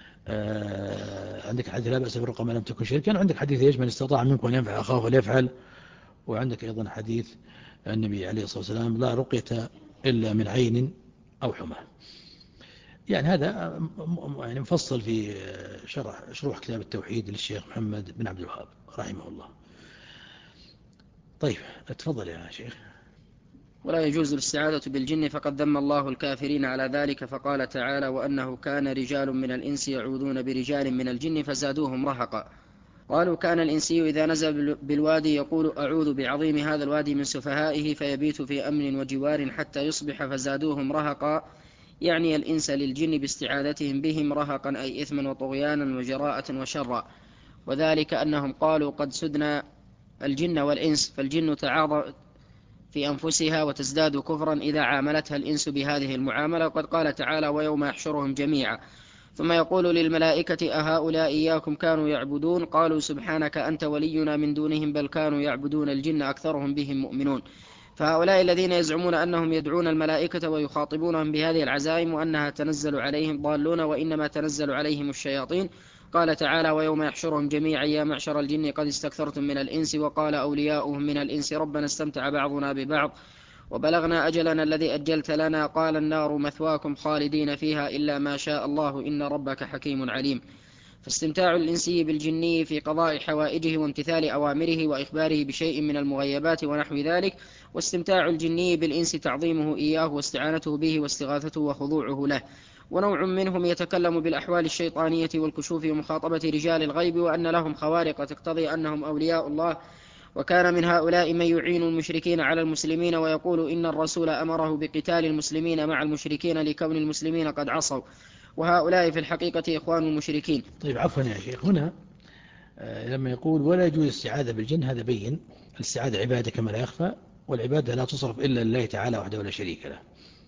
عندك حديث لا بأس بالرقى ما لم تكن شركا، وعندك حديث إيش من استطاع منكم أن ينفع أخاه فليفعل، وعندك أيضا حديث النبي عليه الصلاة والسلام لا رقية إلا من عين أو حمى. يعني هذا يعني مفصل في شرح شروح كتاب التوحيد للشيخ محمد بن عبد الوهاب رحمه الله. طيب اتفضل يا شيخ. ولا يجوز الاستعاذة بالجن فقد ذم الله الكافرين على ذلك، فقال تعالى وأنه كان رجال من الإنس يعوذون برجال من الجن فزادوهم رهقا. قالوا كان الإنسي إذا نزل بالوادي يقول أعوذ بعظيم هذا الوادي من سفهائه فيبيت في أمن وجوار حتى يصبح فزادوهم رهقا، يعني الإنس للجن باستعاذتهم بهم رهقا أي إثما وطغيانا وجراءة وشرا. وذلك أنهم قالوا قد سدنا الجن والإنس، فالجن تعاظم في أنفسها وتزداد كفرا إذا عاملتها الإنس بهذه المعاملة. وقد قال تعالى ويوم يحشرهم جميعا ثم يقول للملائكة أهؤلاء إياكم كانوا يعبدون قالوا سبحانك أنت ولينا من دونهم بل كانوا يعبدون الجن أكثرهم بهم مؤمنون. فهؤلاء الذين يزعمون أنهم يدعون الملائكة ويخاطبونهم بهذه العزائم وأنها تنزل عليهم ضالون، وإنما تنزل عليهم الشياطين. قال تعالى: ويوم يحشرهم جميعا يا معشر الجن قد استكثرتم من الإنس وقال أولياؤهم من الإنس ربنا استمتع بعضنا ببعض وبلغنا أجلنا الذي أجلت لنا قال النار مثواكم خالدين فيها إلا ما شاء الله إن ربك حكيم عليم. فاستمتاع الإنسي بالجني في قضاء حوائجه وامتثال أوامره وإخباره بشيء من المغيبات ونحو ذلك، واستمتاع الجني بالإنس تعظيمه إياه واستعانته به واستغاثته وخضوعه له. ونوع منهم يتكلم بالأحوال الشيطانية والكشوف ومخاطبة رجال الغيب وأن لهم خوارق تقتضي أنهم أولياء الله. وكان من هؤلاء من يعين المشركين على المسلمين ويقول إن الرسول أمره بقتال المسلمين مع المشركين لكون المسلمين قد عصوا، وهؤلاء في الحقيقة إخوان المشركين. طيب عفوا يا شيخ، هنا لما يقول ولا يجوز الاستعاذة بالجن، هذا بين الاستعاذة عبادة كما لا يخفى، والعبادة لا تصرف إلا لله تعالى وحده ولا شريك له.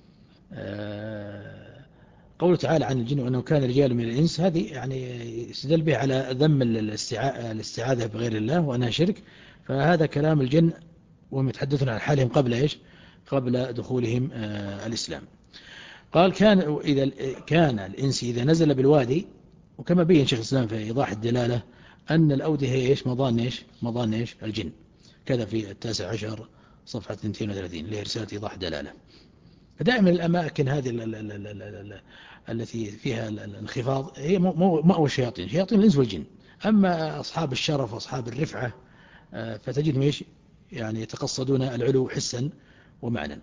قوله تعالى عن الجن وأنه كان رجال من الإنس، هذه يعني استدل به على ذم الاستعاذة بغير الله وأنها شرك، فهذا كلام الجن وهم يتحدثون عن حالهم قبل إيش؟ قبل دخولهم الإسلام. قال كان إذا كان الإنس إذا نزل بالوادي، وكما بين شيخ الإسلام في إيضاح الدلالة أن الأودية هي إيش؟ مضان إيش؟ مضان إيش؟ الجن، كذا في التاسع عشر صفحة اثنين وثلاثين اللي هي رسالة إيضاح الدلالة. فدائما الأماكن هذه التي فيها الانخفاض هي مأوى الشياطين، شياطين الإنس والجن. أما أصحاب الشرف وأصحاب الرفعة فتجدهم إيش؟ يعني يتقصدون العلو حسا ومعنى.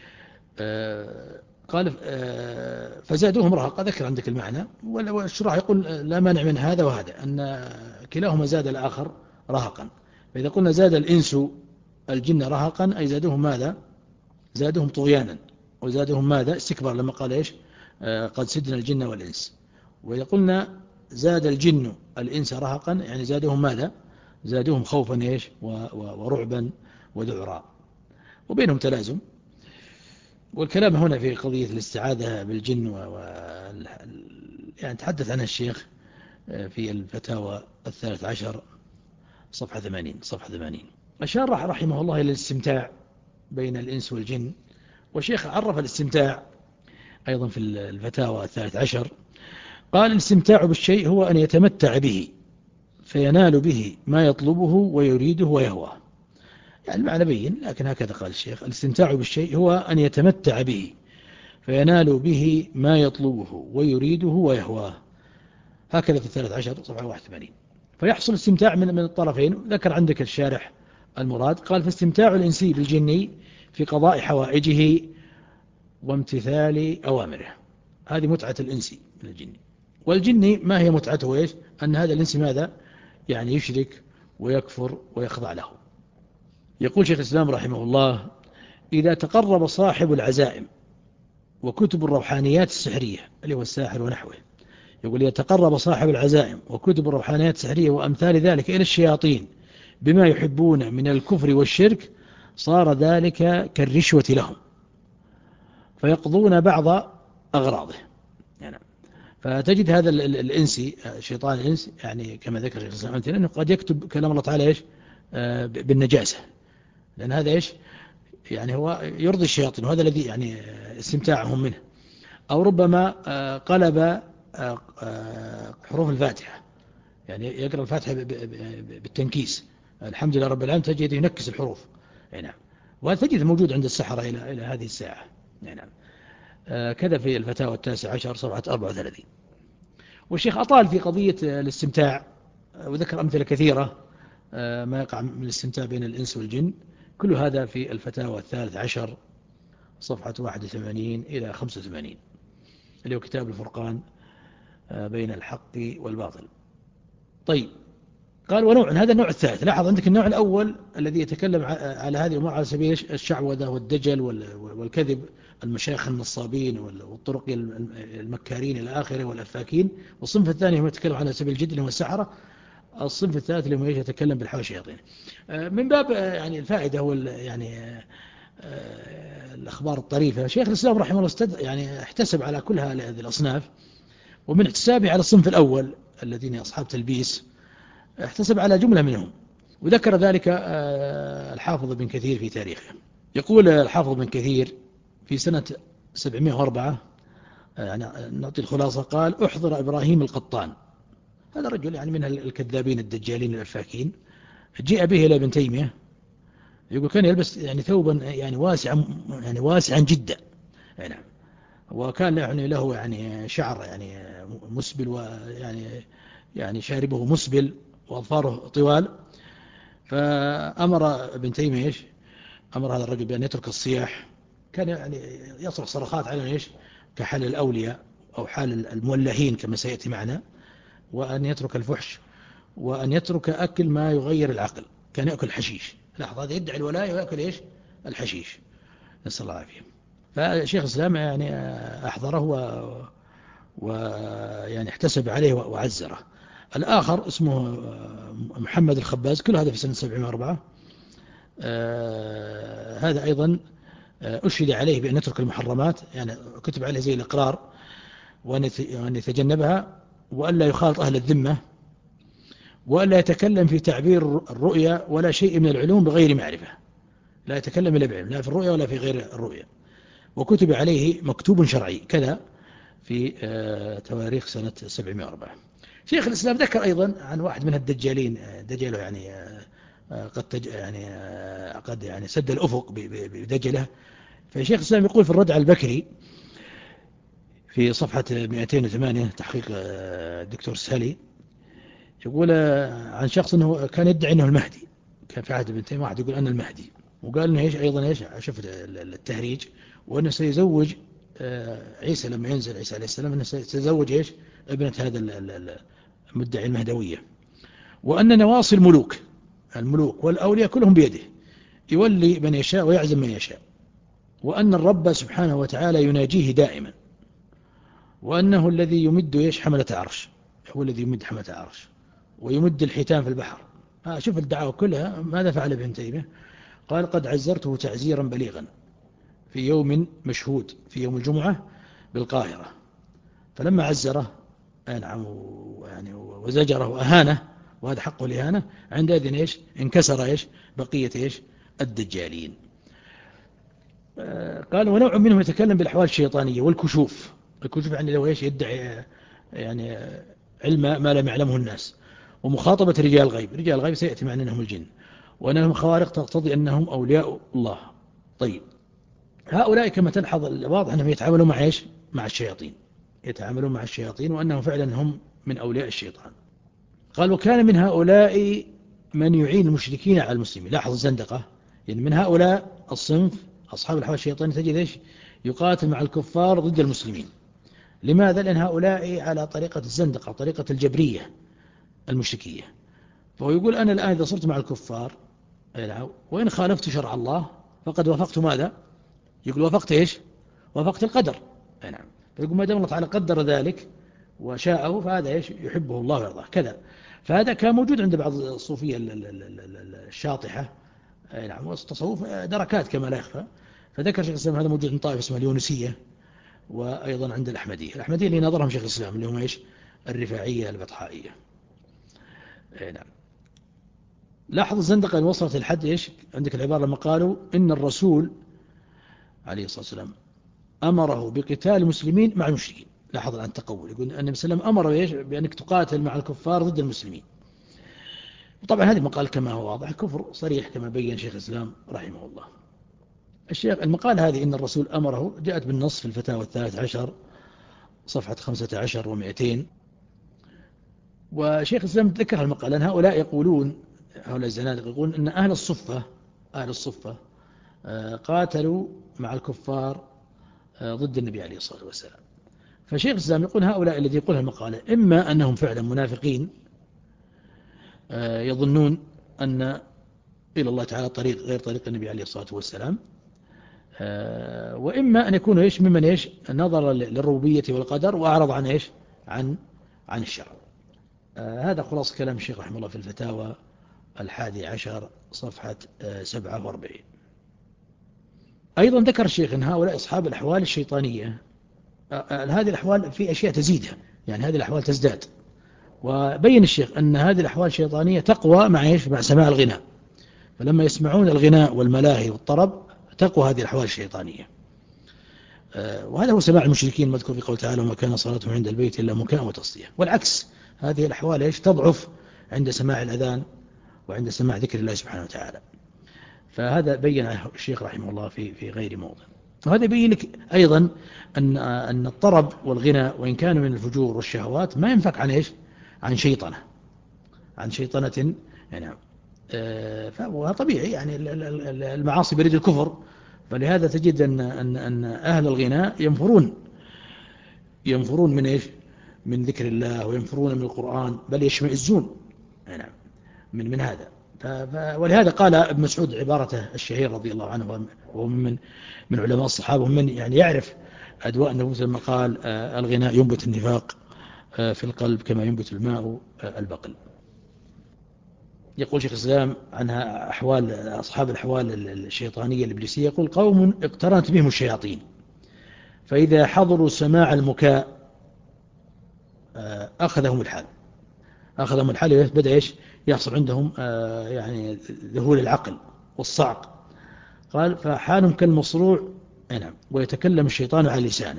قال فزادوهم رهقا، ذكر عندك المعنى، والشراح يقول لا مانع من هذا وهذا، أن كلاهما زاد الآخر رهقا. فإذا قلنا زاد الإنس الجن رهقا أي زادوهم ماذا؟ زادوهم طغيانا، وزادهم ماذا؟ استكبار، لما قال إيش؟ قد سدنا الجن والإنس. وإذا قلنا زاد الجن الإنس رهقا يعني زادوهم ماذا؟ زادوهم خوفا إيش؟ ورعبا وذعرا، وبينهم تلازم. والكلام هنا في قضية الاستعاذة بالجن و... يعني تحدث عنها الشيخ في الفتاوى الثالث عشر صفحة ثمانين صفحة ثمانين. أشار رحمه الله إلى الاستمتاع بين الإنس والجن، والشيخ عرف الاستمتاع أيضا في الفتاوى الثالث عشر. قال الاستمتاع بالشيء هو أن يتمتع به فينال به ما يطلبه ويريده ويهواه. يعني المعنى بين، لكن هكذا قال الشيخ: الاستمتاع بالشيء هو أن يتمتع به فينال به ما يطلبه ويريده ويهواه. هكذا في الثالث عشر صفحة واحد وثمانين. فيحصل استمتاع من من الطرفين. ذكر عندك الشارح المراد، قال فاستمتاع الإنسي بالجني في قضاء حوائجه وامتثال أوامره، هذه متعة الإنسي بالجني. والجني ما هي متعته إيش؟ أن هذا الإنسي ماذا؟ يعني يشرك ويكفر ويخضع له. يقول شيخ الإسلام رحمه الله: إذا تقرب صاحب العزائم وكتب الروحانيات السحرية اللي هو الساحر ونحوه، يقول يتقرب صاحب العزائم وكتب الروحانيات السحرية وأمثال ذلك إلى الشياطين بما يحبون من الكفر والشرك، صار ذلك كالرشوة لهم فيقضون بعض أغراضه. يعني فتجد هذا الإنسي شيطان الإنس، يعني كما ذكر شيخ الإسلام أنه قد يكتب كلام الله تعالى إيش؟ بالنجاسة، لأن هذا إيش؟ يعني هو يرضي الشياطين، وهذا الذي يعني استمتاعهم منه. أو ربما قلب حروف الفاتحة، يعني يقرأ الفاتحة بالتنكيس، الحمد لله رب العالمين، تجد ينكس الحروف. نعم، وهذا تجد موجود عند السحرة إلى إلى هذه الساعة. نعم، كذا في الفتاوى التاسع عشر صفحة أربعة وثلاثين. والشيخ أطال في قضية الاستمتاع وذكر أمثلة كثيرة ما يقع من الاستمتاع بين الإنس والجن. كل هذا في الفتاوى الثالث عشر صفحة واحد وثمانين إلى خمسة وثمانين اللي هو كتاب الفرقان بين الحق والباطل. طيب، قال ونوع، هذا النوع الثالث. لاحظ عندك النوع الأول الذي يتكلم على هذه الأمور على سبيل الشعوذة والدجل والكذب، المشايخ النصابين والطرق المكارين إلى آخره والأفاكين. والصنف الثاني هو يتكلم على سبيل الجد اللي هو السحرة. الصنف الثالث اللي هو يتكلم بالحوى الشياطين. من باب يعني الفائدة هو يعني الأخبار الطريفة، شيخ الإسلام رحمه الله استد يعني احتسب على كل هذه الأصناف، ومن احتسابه على الصنف الأول الذين أصحاب تلبيس احتسب على جملة منهم، وذكر ذلك الحافظ ابن كثير في تاريخه. يقول الحافظ بن كثير في سنة سبعمائة وأربعة، يعني نعطي الخلاصة، قال: أحضر إبراهيم القطان، هذا رجل يعني من الكذابين الدجالين الأفاكين، جاء به إلى ابن تيمية. يقول كان يلبس يعني ثوبا يعني واسعا يعني واسعا جدا، يعني وكان يعني له يعني شعر يعني مسبل، ويعني يعني شاربه مسبل وأظفاره طوال. فأمر ابن تيمية إيش؟ أمر هذا الرجل بأن يترك الصياح. كان يعني يصرخ صرخات على إيش؟ كحال الأولياء أو حال المولهين كما سيأتي معنا، وأن يترك الفحش، وأن يترك أكل ما يغير العقل. كان يأكل حشيش، لاحظ هذا يدعي الولاية ويأكل إيش؟ الحشيش، نسأل الله العافية. فشيخ الإسلام يعني أحضره ويعني احتسب عليه وعزره. الآخر اسمه محمد الخباز، كل هذا في سنة سبعمائة وأربعة. آه هذا أيضا أشهد عليه بأن يترك المحرمات، يعني كتب عليه زي الإقرار، وأن يتجنبها، وأن لا يخالط أهل الذمة، وأن لا يتكلم في تعبير الرؤيا ولا شيء من العلوم بغير معرفة، لا يتكلم إلا بعلم، لا في الرؤيا ولا في غير الرؤيا. وكتب عليه مكتوب شرعي كذا في تواريخ سنة سبعمائة وأربعة. شيخ الإسلام ذكر أيضا عن واحد من الدجالين، دجاله يعني قد تج يعني قد يعني سد الأفق بدجله. فشيخ الإسلام يقول في الرد على البكري في صفحة مئتين وثمانية تحقيق الدكتور السهلي، يقول عن شخص أنه كان يدعي أنه المهدي، كان في عهد ابن تيمية واحد يقول أنا المهدي، وقال أنه إيش أيضا إيش شوف التهريج، وأنه سيزوج عيسى لما ينزل عيسى عليه السلام، أنه سيزوج إيش ابنة هذا المدعي المهدوية، وأن نواصي الملوك الملوك والأولياء كلهم بيده، يولي من يشاء ويعزم من يشاء، وأن الرب سبحانه وتعالى يناجيه دائما، وأنه الذي يمد إيش حملة عرش، هو الذي يمد حملة عرش ويمد الحيتان في البحر. ها شوف الدعوة كلها ماذا فعل ابن تيمية؟ قال: قد عزرته تعزيرا بليغا في يوم مشهود في يوم الجمعة بالقاهرة، فلما عزره يعني وزجره وأهانه، وهذا حقه الإهانة، عندئذ إيش انكسر إيش بقية إيش الدجالين. قال: ونوع منهم يتكلم بالأحوال الشيطانية والكشوف. الكشوف يعني لو إيش يدعي يعني علم ما لم يعلمه الناس، ومخاطبة رجال الغيب. رجال الغيب سيأتي معنا أنهم الجن، وأنهم خوارق تقتضي أنهم أولياء الله. طيب، هؤلاء كما تلحظ الواضح أنهم يتعاملون مع إيش مع الشياطين، يتعاملون مع الشياطين، وأنهم فعلا هم من أولياء الشيطان. قال: وكان من هؤلاء من يعين المشركين على المسلمين. لاحظ الزندقة، يعني من هؤلاء الصنف أصحاب الحوى الشيطاني تجد إيش يقاتل مع الكفار ضد المسلمين. لماذا؟ لأن هؤلاء على طريقة الزندقة، طريقة الجبرية المشركية. فهو يقول أنا الآن إذا صرت مع الكفار وإن خالفت شرع الله فقد وافقت ماذا؟ يقول وافقت إيش؟ وافقت القدر. نعم. فيقول ما دام الله تعالى قدر ذلك وشاءه فهذا إيش يحبه الله ويرضاه كذا. فهذا كان موجود عند بعض الصوفية الشاطحة. نعم. والتصوف دركات كما لا يخفى. فذكر شيخ الإسلام هذا موجود عند طائفة اسمها اليونسية، وأيضا عند الأحمدية. الأحمدية اللي نظرهم شيخ الإسلام اللي هم إيش الرفاعية البطحائية. نعم. لاحظ الزندقة وصلت الحد إيش عندك العبارة لما قالوا إن الرسول عليه الصلاة والسلام أمره بقتال المسلمين مع المشركين. لاحظ الآن تقول، يقول أن النبي صلى الله عليه وسلم أمر بإيش بأنك تقاتل مع الكفار ضد المسلمين. وطبعا هذه المقال كما هو واضح كفر صريح كما بين شيخ الإسلام رحمه الله. الشيخ المقال هذه إن الرسول أمره جاءت بالنص في الفتاوى الثالث عشر صفحة خمسة عشر ومئتين. وشيخ الإسلام ذكر المقال أن هؤلاء يقولون، هؤلاء الزنادقة يقولون أن أهل الصفة أهل الصفة قاتلوا مع الكفار ضد النبي عليه الصلاة والسلام. فشيخ الإسلام يقول هؤلاء الذي يقول المقالة إما أنهم فعلا منافقين يظنون أن إلى الله تعالى طريق غير طريق النبي عليه الصلاة والسلام، وإما أن يكونوا إيش ممن إيش نظر للربوبية والقدر وأعرض عن إيش عن عن الشرع. هذا خلاص كلام الشيخ رحمه الله في الفتاوى الحادي عشر صفحة سبعة وأربعين. أيضا ذكر الشيخ أن هؤلاء أصحاب الأحوال الشيطانية، هذه الأحوال في أشياء تزيدها، يعني هذه الأحوال تزداد. وبين الشيخ أن هذه الأحوال الشيطانية تقوى مع إيش مع سماع الغناء. فلما يسمعون الغناء والملاهي والطرب تقوى هذه الأحوال الشيطانية. وهذا هو سماع المشركين مذكور في قول تعالى: وما كان صلاتهم عند البيت إلا مكاء وتصدية. والعكس، هذه الأحوال إيش تضعف عند سماع الأذان وعند سماع ذكر الله سبحانه وتعالى. فهذا بين الشيخ رحمه الله في في غير موضع. وهذا يبين لك أيضا أن أن الطرب والغنى وإن كان من الفجور والشهوات ما ينفك عن إيش؟ عن شيطنة، عن شيطنة يعني. فهو طبيعي يعني المعاصي بريد الكفر، فلهذا تجد أن أن أن أهل الغناء ينفرون ينفرون من إيش؟ من ذكر الله، وينفرون من القرآن، بل يشمئزون نعم من من هذا. ولهذا قال ابن مسعود عبارته الشهير رضي الله عنه، وهو من من علماء الصحابة ومن يعني يعرف أدواء النفوس، لما قال: الغناء ينبت النفاق في القلب كما ينبت الماء البقل. يقول شيخ الإسلام عنها أحوال أصحاب الأحوال الشيطانية الإبليسية، يقول: قوم اقترنت بهم الشياطين، فإذا حضروا سماع المكاء أخذهم الحال أخذهم الحال بدأ إيش؟ يحصل عندهم يعني ذهول العقل والصعق. قال: فحالهم كالمصروع نعم، ويتكلم الشيطان على لسانه.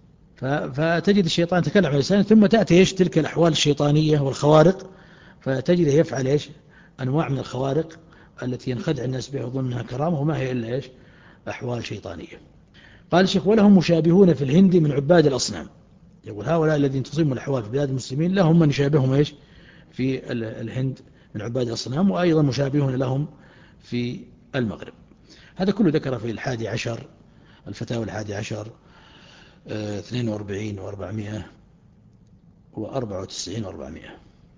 فتجد الشيطان يتكلم على لسانه، ثم تأتي إيش؟ تلك الأحوال الشيطانية والخوارق، فتجده يفعل إيش؟ أنواع من الخوارق التي ينخدع الناس بها وظنها كرامة، وما هي إلا إيش؟ أحوال شيطانية. قال الشيخ: ولهم مشابهون في الهند من عباد الأصنام. يقول: هؤلاء الذين تصيبهم الأحوال في بلاد المسلمين لهم من يشابههم إيش؟ في الهند من عباد الأصنام، وأيضا مشابهون لهم في المغرب. هذا كله ذكر في الحادي عشر، الفتاوى الحادي عشر اثنين وأربعين وأربعمائة وأربعة وتسعين وأربعمائة.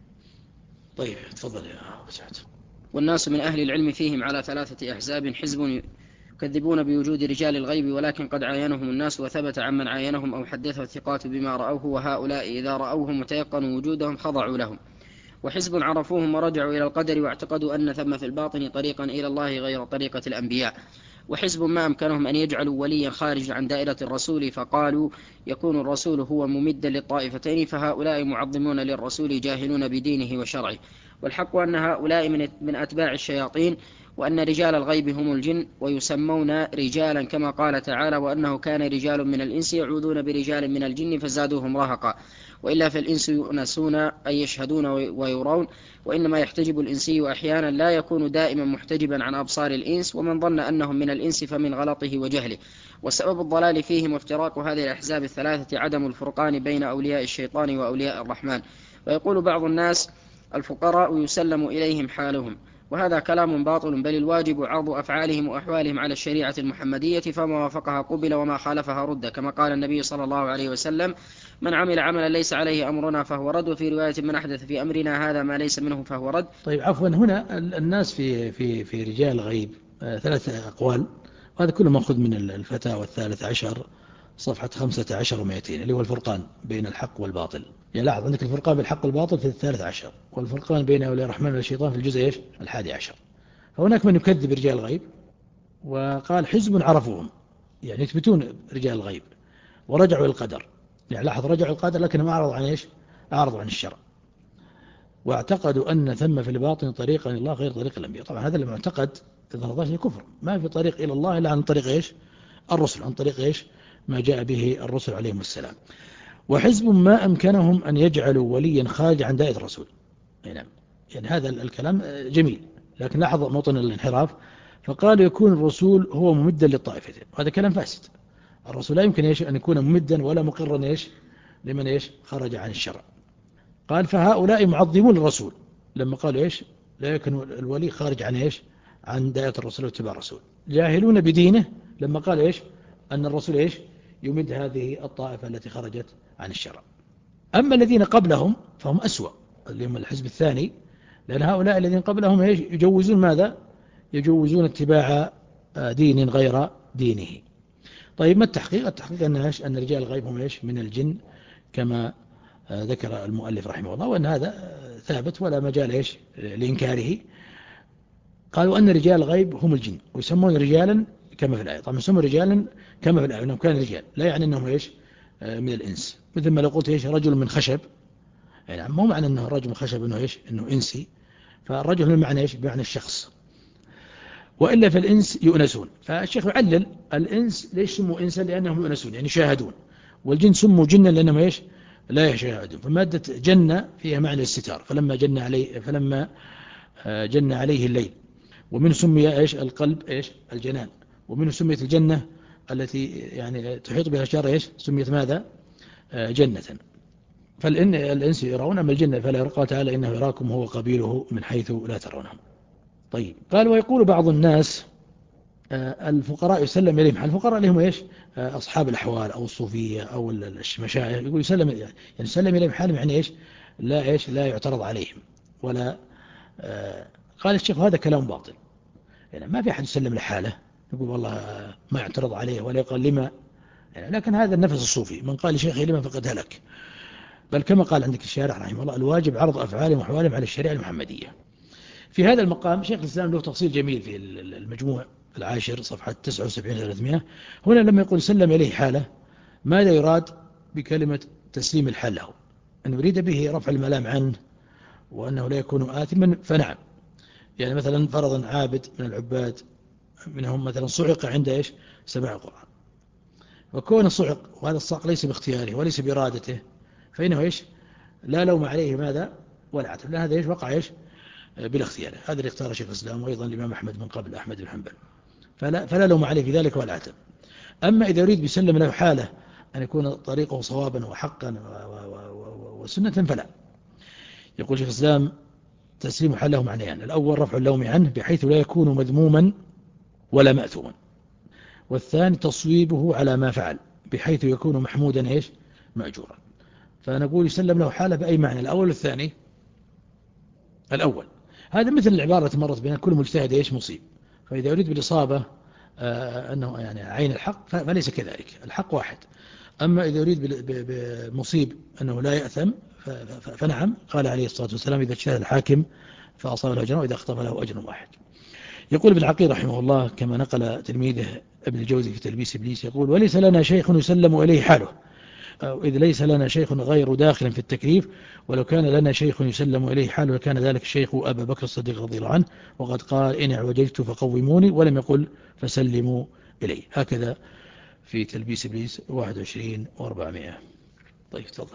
طيب تفضل يا أبو سعد. والناس من أهل العلم فيهم على ثلاثة أحزاب: حزب يكذبون بوجود رجال الغيب ولكن قد عاينهم الناس وثبت عمن عاينهم أو حدثه الثقات بما رأوه، وهؤلاء إذا رأوهم وتيقنوا وجودهم خضعوا لهم. وحزب عرفوهم ورجعوا إلى القدر واعتقدوا أن ثم في الباطن طريقا إلى الله غير طريقة الأنبياء. وحزب ما أمكنهم أن يجعلوا وليا خارج عن دائرة الرسول، فقالوا يكون الرسول هو ممدا للطائفتين، فهؤلاء معظمون للرسول جاهلون بدينه وشرعه. والحق أن هؤلاء من أتباع الشياطين، وأن رجال الغيب هم الجن، ويسمون رجالا كما قال تعالى: وأنه كان رجال من الإنس يعوذون برجال من الجن فزادوهم رهقا. وإلا فالإنس يؤنسون أي يشهدون ويرون، وإنما يحتجب الإنسي أحيانا لا يكون دائما محتجبا عن أبصار الإنس، ومن ظن أنهم من الإنس فمن غلطه وجهله. وسبب الضلال فيهم وافتراق هذه الأحزاب الثلاثة عدم الفرقان بين أولياء الشيطان وأولياء الرحمن. ويقول بعض الناس: الفقراء يسلم إليهم حالهم، وهذا كلام باطل، بل الواجب عرض أفعالهم وأحوالهم على الشريعة المحمدية، فما وافقها قبل وما خالفها رد، كما قال النبي صلى الله عليه وسلم: من عمل عملا ليس عليه أمرنا فهو رد. وفي رواية: من أحدث في أمرنا هذا ما ليس منه فهو رد. طيب عفوا، هنا الناس في في في رجال الغيب ثلاثة أقوال، وهذا كله مأخذ من الفتاوى الثالث عشر صفحة خمسة عشر ومئتين، اللي هو الفرقان بين الحق والباطل. يعني لاحظ عندك الفرقان بين الحق والباطل في الثالث عشر، والفرقان بين أولياء الرحمن والشيطان في الجزء إيش؟ الحادي عشر. فهناك من يكذب رجال الغيب، وقال حزب عرفوهم، يعني يثبتون رجال الغيب ورجعوا القدر. يعني لاحظ رجعوا القدر لكنهم أعرضوا عن إيش؟ أعرضوا عن الشرع، واعتقدوا أن ثم في الباطن طريقا إلى الله غير طريق الأنبياء. طبعا هذا المعتقد إذا رضاش الكفر، ما في طريق إلى الله إلا عن طريق إيش؟ الرسل، عن طريق إيش؟ ما جاء به الرسل عليهم السلام. وحزب ما أمكنهم أن يجعلوا وليا خارج عن دائرة الرسول. يعني, يعني هذا الكلام جميل، لكن لاحظ موطن الانحراف، فقال يكون الرسول هو ممدا للطائفتين، وهذا كلام فاسد. الرسول لا يمكن إيش أن يكون ممدا ولا مقرا إيش لمن إيش خرج عن الشرع. قال فهؤلاء معظمون الرسول، لما قالوا إيش لا يكون الولي خارج عن إيش عن دائرة الرسول واتباع الرسول. جاهلون بدينه، لما قال إيش أن الرسول إيش يمد هذه الطائفة التي خرجت عن الشرع. أما الذين قبلهم فهم أسوأ، اللي هم الحزب الثاني، لأن هؤلاء الذين قبلهم إيش يجوزون ماذا؟ يجوزون اتباع دين غير دينه. طيب ما التحقيق؟ التحقيق أن إيش أن رجال الغيب هم إيش من الجن كما ذكر المؤلف رحمه الله، وأن هذا ثابت ولا مجال إيش لإنكاره. قالوا أن رجال الغيب هم الجن، ويسمون رجالا كما في الآية. طبعا يسمون رجالا كما في الآية أنهم كانوا رجال، لا يعني أنهم إيش من الإنس، مثل ما لو قلت إيش رجل من خشب، يعني مو معنى أنه رجل من خشب أنه إيش أنه إنسي، فالرجل من معنى إيش بمعنى الشخص. وإلا فالإنس يؤنسون. فالشيخ يعلل الإنس ليش سموا إنسا؟ لأنهم يؤنسون يعني يشاهدون، والجن سموا جنا لأنهم إيش؟ لا يشاهدون. فمادة جنة فيها معنى الستار، فلما جن عليه فلما جن عليه الليل. ومن سمي إيش؟ القلب إيش؟ الجنان. ومنه سميت الجنة التي يعني تحيط بها الأشجار إيش؟ سميت ماذا؟ جنة. فالإنس يرون، أما الجنة فلا يرى. قال تعالى إنه يراكم هو قبيله من حيث لا ترونهم. طيب، قال ويقول بعض الناس الفقراء يسلم إليهم. الفقراء لهم إيش؟ أصحاب الأحوال أو الصوفية أو المشايخ. يقول يسلم، يعني يسلم إليهم حالهم، يعني إيش؟ لا إيش؟ لا يعترض عليهم ولا. قال الشيخ هذا كلام باطل، يعني ما في أحد يسلم لحاله يقول والله ما يعترض عليه ولا يقال لما، يعني لكن هذا النفس الصوفي من قال لشيخه لما فقد هلك. بل كما قال عندك الشارح رحمه الله الواجب عرض أفعالهم وأحوالهم على الشريعة المحمدية. في هذا المقام شيخ الإسلام له تفصيل جميل في المجموع العاشر صفحة تسعة وسبعين ثلاثمائة. هنا لما يقول سلم إليه حاله، ماذا يراد بكلمة تسليم الحال له؟ أن يريد به رفع الملام عنه وأنه لا يكون آثما، فنعم. يعني مثلا فرضا عابد من العباد منهم مثلا صعق عند إيش؟ سماع القرآن، وكون الصعق وهذا الصعق ليس باختياره وليس بإرادته، فإنه إيش؟ لا لوم عليه ماذا؟ ولا عتب، لا هذا إيش؟ وقع إيش؟ بلا اختيار. هذا اللي اختار شيخ الإسلام وأيضا الإمام أحمد من قبل أحمد بن حنبل، فلا, فلا لوم عليه في ذلك ولا عتب. أما إذا يريد بيسلم له حاله أن يكون طريقه صوابا وحقا وسنة فلا. يقول شيخ الإسلام تسليم حاله معنيان: الأول رفع اللوم عنه بحيث لا يكون مذموما ولا مأثوما، والثاني تصويبه على ما فعل بحيث يكون محمودا إيش؟ مأجورا. فنقول يسلم له حاله بأي معنى، الأول والثاني. الأول هذا مثل العبارة التي مرت بين كل مجتهد إيش؟ مصيب. فإذا يريد بالإصابة آه أنه يعني عين الحق فليس كذلك، الحق واحد. أما إذا يريد بمصيب أنه لا يأثم فنعم. قال عليه الصلاة والسلام إذا اجتهد الحاكم فأصاب له أجر وإذا أخطأ له أجر واحد. يقول ابن عقيل رحمه الله كما نقل تلميذه ابن الجوزي في تلبيس إبليس، يقول وليس لنا شيخ يسلم إليه حاله، إذ ليس لنا شيخ غير داخل في التكليف، ولو كان لنا شيخ يسلم إليه حاله لكان ذلك الشيخ أبا بكر الصديق رضي الله عنه، وقد قال إن اعوججت فقوموني، ولم يقل فسلموا إليه. هكذا في تلبيس إبليس واحد وعشرين وأربعمائة. طيب تفضل.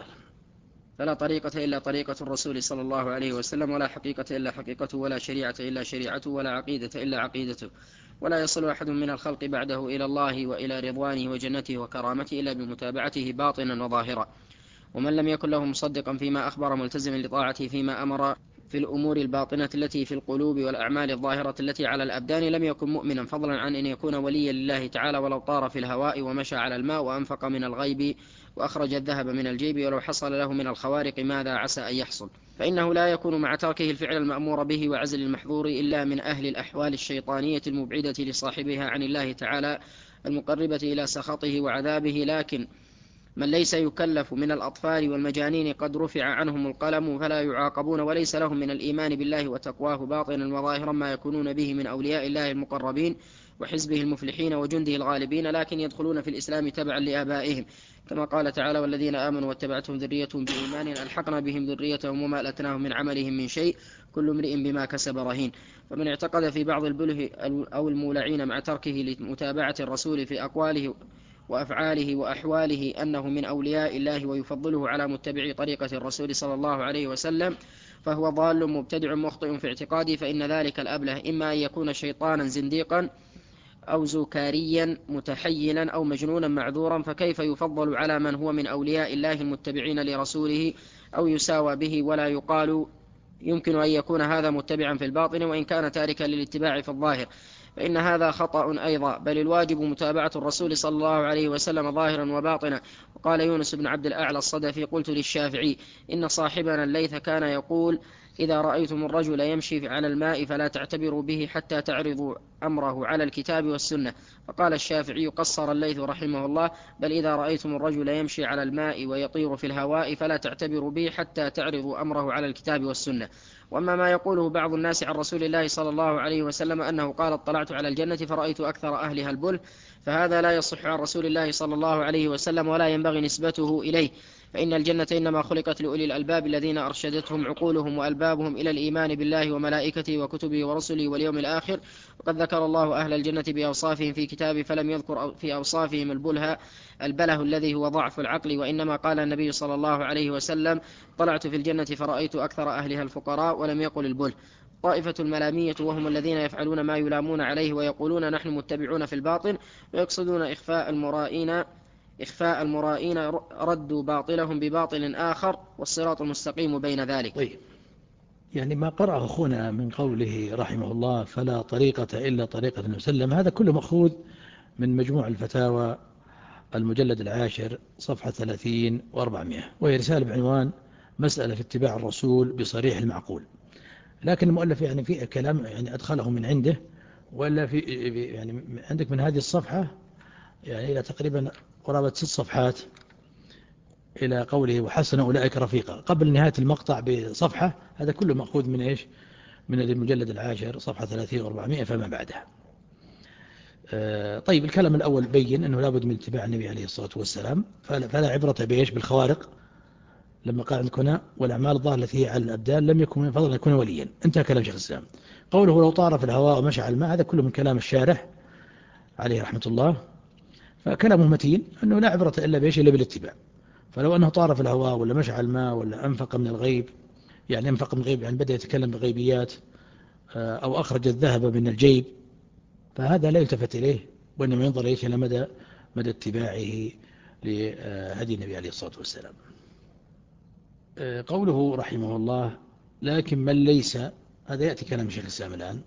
فلا طريقة إلا طريقة الرسول صلى الله عليه وسلم، ولا حقيقة إلا حقيقته، ولا شريعة إلا شريعته، ولا عقيدة إلا عقيدته، ولا يصل أحد من الخلق بعده إلى الله وإلى رضوانه وجنته وكرامته إلا بمتابعته باطنا وظاهرا. ومن لم يكن له مصدقا فيما أخبر ملتزما لطاعته فيما أمر في الأمور الباطنة التي في القلوب والأعمال الظاهرة التي على الأبدان لم يكن مؤمنا، فضلا عن أن يكون وليا لله تعالى، ولو طار في الهواء ومشى على الماء وأنفق من الغيب وأخرج الذهب من الجيب، ولو حصل له من الخوارق ماذا عسى أن يحصل، فإنه لا يكون مع تركه الفعل المأمور به وعزل المحظور إلا من أهل الأحوال الشيطانية المبعدة لصاحبها عن الله تعالى المقربة إلى سخطه وعذابه. لكن من ليس يكلف من الأطفال والمجانين قد رفع عنهم القلم فلا يعاقبون، وليس لهم من الإيمان بالله وتقواه باطنا وظاهرا ما يكونون به من أولياء الله المقربين وحزبه المفلحين وجنده الغالبين، لكن يدخلون في الإسلام تبعا لآبائهم، كما قال تعالى والذين آمنوا واتبعتهم ذريتهم بإيمان ألحقنا بهم ذريتهم وما ألتناهم من عملهم من شيء كل امرئ بما كسب رهين. فمن اعتقد في بعض البله أو المولعين مع تركه لمتابعة الرسول في أقواله وأفعاله وأحواله أنه من أولياء الله ويفضله على متبعي طريقة الرسول صلى الله عليه وسلم فهو ضال مبتدع مخطئ في اعتقاده، فإن ذلك الأبله إما أن يكون شيطانا زنديقا أو زوكاريا متحينا أو مجنونا معذورا، فكيف يفضل على من هو من أولياء الله المتبعين لرسوله أو يساوى به؟ ولا يقال يمكن أن يكون هذا متبعا في الباطن وإن كان تاركا للاتباع في الظاهر، فإن هذا خطأ أيضا، بل الواجب متابعة الرسول صلى الله عليه وسلم ظاهرا وباطنا. وقال يونس بن عبد الأعلى الصدفي قلت للشافعي إن صاحبنا الليث كان يقول إذا رأيتم الرجل يمشي على الماء فلا تعتبروا به حتى تعرضوا أمره على الكتاب والسنة، فقال الشافعي قصر الليث رحمه الله بل إذا رأيتم الرجل يمشي على الماء ويطير في الهواء فلا تعتبروا به حتى تعرضوا أمره على الكتاب والسنة. وأما ما يقوله بعض الناس عن رسول الله صلى الله عليه وسلم أنه قال اطلعت على الجنة فرأيت أكثر أهلها البل، فهذا لا يصح عن رسول الله صلى الله عليه وسلم ولا ينبغي نسبته إليه، فإن الجنة إنما خلقت لأولي الألباب الذين أرشدتهم عقولهم وألبابهم إلى الإيمان بالله وملائكته وكتبه ورسله واليوم الآخر. وقد ذكر الله أهل الجنة بأوصافهم في كتابه فلم يذكر في أوصافهم البله البله الذي هو ضعف العقل، وإنما قال النبي صلى الله عليه وسلم: طلعت في الجنة فرأيت أكثر أهلها الفقراء، ولم يقل البله. طائفة الملامية وهم الذين يفعلون ما يلامون عليه ويقولون نحن متبعون في الباطل، ويقصدون إخفاء المرائين إخفاء المرائين ردوا باطلهم بباطل آخر، والصراط المستقيم بين ذلك. طيب، يعني ما قرأه أخونا من قوله رحمه الله فلا طريقة إلا طريقة النبي صلى الله عليه وسلم، هذا كله مأخوذ من مجموع الفتاوى المجلد العاشر صفحة ثلاثين وأربعمائة، وهي رسالة بعنوان مسألة في اتباع الرسول بصريح المعقول. لكن المؤلف يعني في كلام يعني أدخله من عنده، ولا في يعني عندك من هذه الصفحة يعني إلى تقريبا قرابة ست صفحات إلى قوله وحسن أولئك رفيقا قبل نهاية المقطع بصفحة، هذا كله مأخوذ من إيش؟ من المجلد العاشر صفحة ثلاثين وأربعمائة فما بعدها. طيب، الكلام الأول بين أنه لابد من اتباع النبي عليه الصلاة والسلام، فلا عبرة بإيش؟ بالخوارق. لما قال عندك هنا والأعمال الظاهرة التي هي على الأبدان لم يكن من فضل أن يكون وليا، انتهى كلام شيخ الإسلام. قوله لو طار في الهواء ومشى على الماء، هذا كله من كلام الشارح عليه رحمة الله، فكلامه متين أنه لا عبرة إلا بإيش؟ إلا بالاتباع. فلو أنه طار في الهواء ولا مشى على الماء ولا أنفق من الغيب، يعني أنفق من الغيب يعني بدأ يتكلم بغيبيات، أو أخرج الذهب من الجيب، فهذا لا يلتفت إليه، وإنما ينظر إيش؟ إلى مدى مدى اتباعه لهدي النبي عليه الصلاة والسلام. قوله رحمه الله لكن من ليس، هذا يأتي كلام شيخ الإسلام الآن.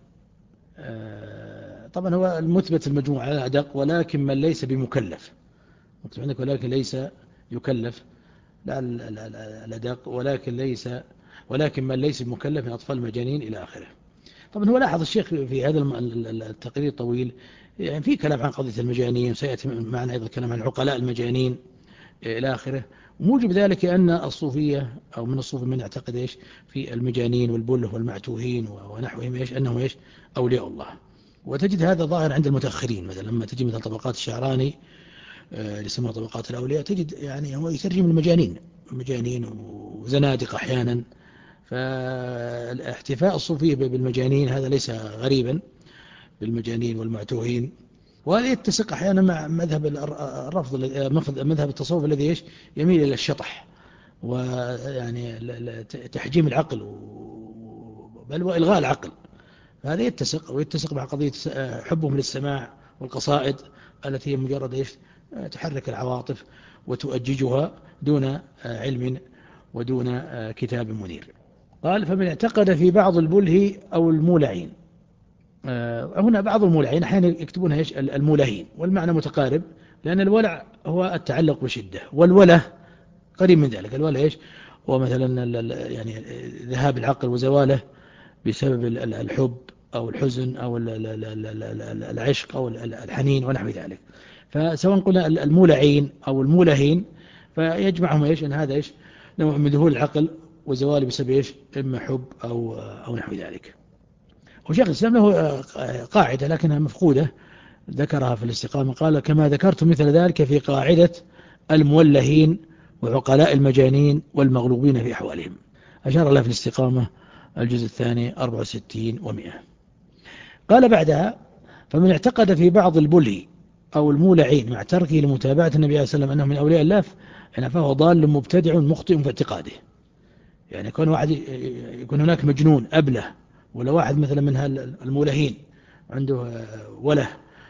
طبعا هو المثبت المجموع على أدق، ولكن من ليس بمكلف، مكتب عندك ولكن ليس يكلف، لا الأدق ولكن ليس ولكن من ليس بمكلف من أطفال المجانين إلى آخره. طبعا هو لاحظ الشيخ في هذا التقرير الطويل يعني في كلام عن قضية المجانين، وسيأتي معنا أيضا كلام عن عقلاء المجانين إلى آخره. وموجب ذلك أن الصوفية أو من الصوفية من يعتقد إيش في المجانين والبله والمعتوهين ونحوهم إيش أنهم إيش أولياء الله. وتجد هذا ظاهر عند المتأخرين، مثلا لما تجي مثل طبقات الشعراني اللي يسموها طبقات الأولياء، تجد يعني هو يترجم المجانين مجانين وزنادق أحيانا. فالاحتفاء الصوفية بالمجانين هذا ليس غريبا، بالمجانين والمعتوهين، وهذا يتسق أحيانا مع مذهب الرفض مذهب التصوف الذي إيش يميل إلى الشطح ويعني تحجيم العقل بل وإلغاء العقل. هذا يتسق ويتسق مع قضية حبهم للسماع والقصائد التي هي مجرد إيش تحرك العواطف وتؤججها دون علم ودون كتاب منير. قال فمن اعتقد في بعض البله أو المولعين، هنا بعض المولعين أحيانا يكتبونها إيش المولهين، والمعنى متقارب، لأن الولع هو التعلق بشدة، والوله قريب من ذلك. الوله إيش هو مثلا يعني ذهاب العقل وزواله بسبب الحب أو الحزن أو العشق أو الحنين ونحو ذلك. فسواء قلنا المولعين أو المولهين فيجمعهم إيش أن هذا إيش نوع من ذهول العقل وزواله بسبب إيش إما حب أو أو نحو ذلك. وشيخ الإسلام له قاعدة لكنها مفقودة ذكرها في الاستقامة، قال كما ذكرت مثل ذلك في قاعدة المولهين وعقلاء المجانين والمغلوبين في أحوالهم. أشار له في الاستقامة الجزء الثاني أربعة وستين ومئة. قال بعدها فمن اعتقد في بعض البله أو المولعين مع تركه لمتابعة النبي عليه الصلاة والسلام أنه من أولياء الله فهو ضال مبتدع مخطئ في اعتقاده. يعني يكون واحد يكون هناك مجنون أبله، ولا واحد مثلا من المولهين عنده وله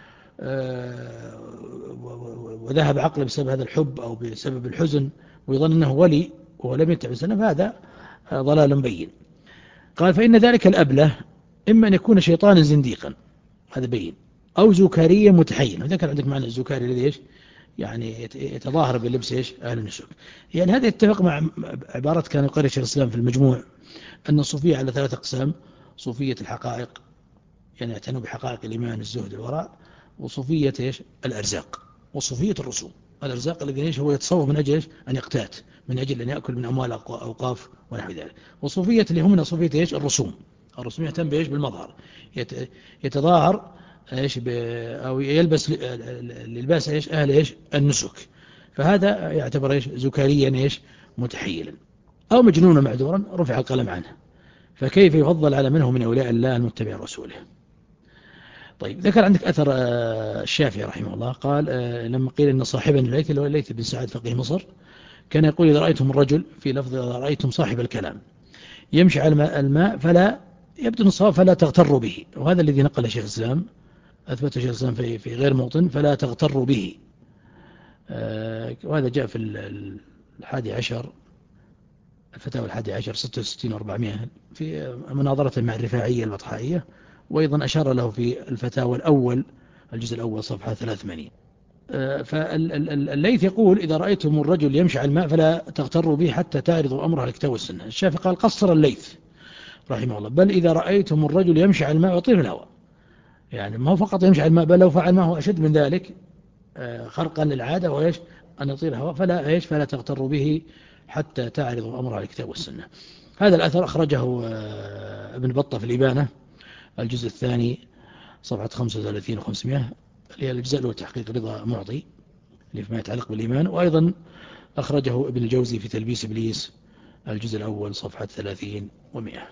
وذهب عقله بسبب هذا الحب أو بسبب الحزن ويظن أنه ولي وهو لم يتبع السنة، فهذا ضلال مبين. قال فإن ذلك الأبله إما أن يكون شيطانا زنديقا، هذا بين، أو زكاريا متحين. وذكر عندك معنى الزكاري الذي إيش يعني يتظاهر بلبس إيش أهل النسك. يعني هذا يتفق مع عبارة كان يقرر شيخ الإسلام في المجموع أن الصوفية على ثلاثة أقسام: صوفية الحقائق يعني يعتنوا بحقائق الإيمان الزهد الوراء، وصوفية إيش الأرزاق، وصوفية الرسوم. الأرزاق الذي إيش هو يتصوف من أجل أن يقتات، من أجل أن يأكل من أموال أوقاف ونحو ذلك. وصوفية اللي هم صوفية إيش الرسوم. الرسوم يهتم بإيش بالمظهر، يتظاهر إيش أو يلبس للباس إيش أهل إيش النسك، فهذا يعتبر إيش زكاريا إيش متحيلا، أو مجنونا معذورا رفع القلم عنه، فكيف يفضل على منه من أولياء الله المتبع رسوله. طيب، ذكر عندك أثر الشافعي رحمه الله، قال لما قيل أن صاحبنا الليث اللي هو الليث بن سعد فقيه مصر كان يقول إذا رأيتم الرجل، في لفظ إذا رأيتم صاحب الكلام يمشي على الماء فلا يبدو الصواب فلا تغتروا به، وهذا الذي نقل شيخ الإسلام، أثبت شيخ الإسلام في في غير موطن فلا تغتروا به. وهذا جاء في الحادي عشر، الفتاوى الحادي عشر ستة وستين وأربعمائة في مناظرة مع الرفاعية البطحائية، وأيضا أشار له في الفتاوى الأول الجزء الأول صفحة ثلاث وثمانين. فالليث يقول إذا رأيتم الرجل يمشي على الماء فلا تغتروا به حتى تعرضوا أمره على الكتاب والسنة. الشافعي قال قصر الليث رحمه الله، بل إذا رأيتم الرجل يمشي على الماء يطير في الهواء، يعني ما هو فقط يمشي على الماء، بل لو فعل ما هو أشد من ذلك خرقا للعادة وإيش أن يطير الهواء، فلا إيش فلا تغتروا به حتى تعرضوا أمره على الكتاب والسنة. هذا الأثر أخرجه ابن بطة في الإبانة الجزء الثاني صفحة خمسة وثلاثين وخمسمائة، اللي هي الجزء له تحقيق رضا معطي اللي فيما يتعلق بالإيمان، وأيضا أخرجه ابن الجوزي في تلبيس إبليس الجزء الأول صفحة ثلاثين ومئة.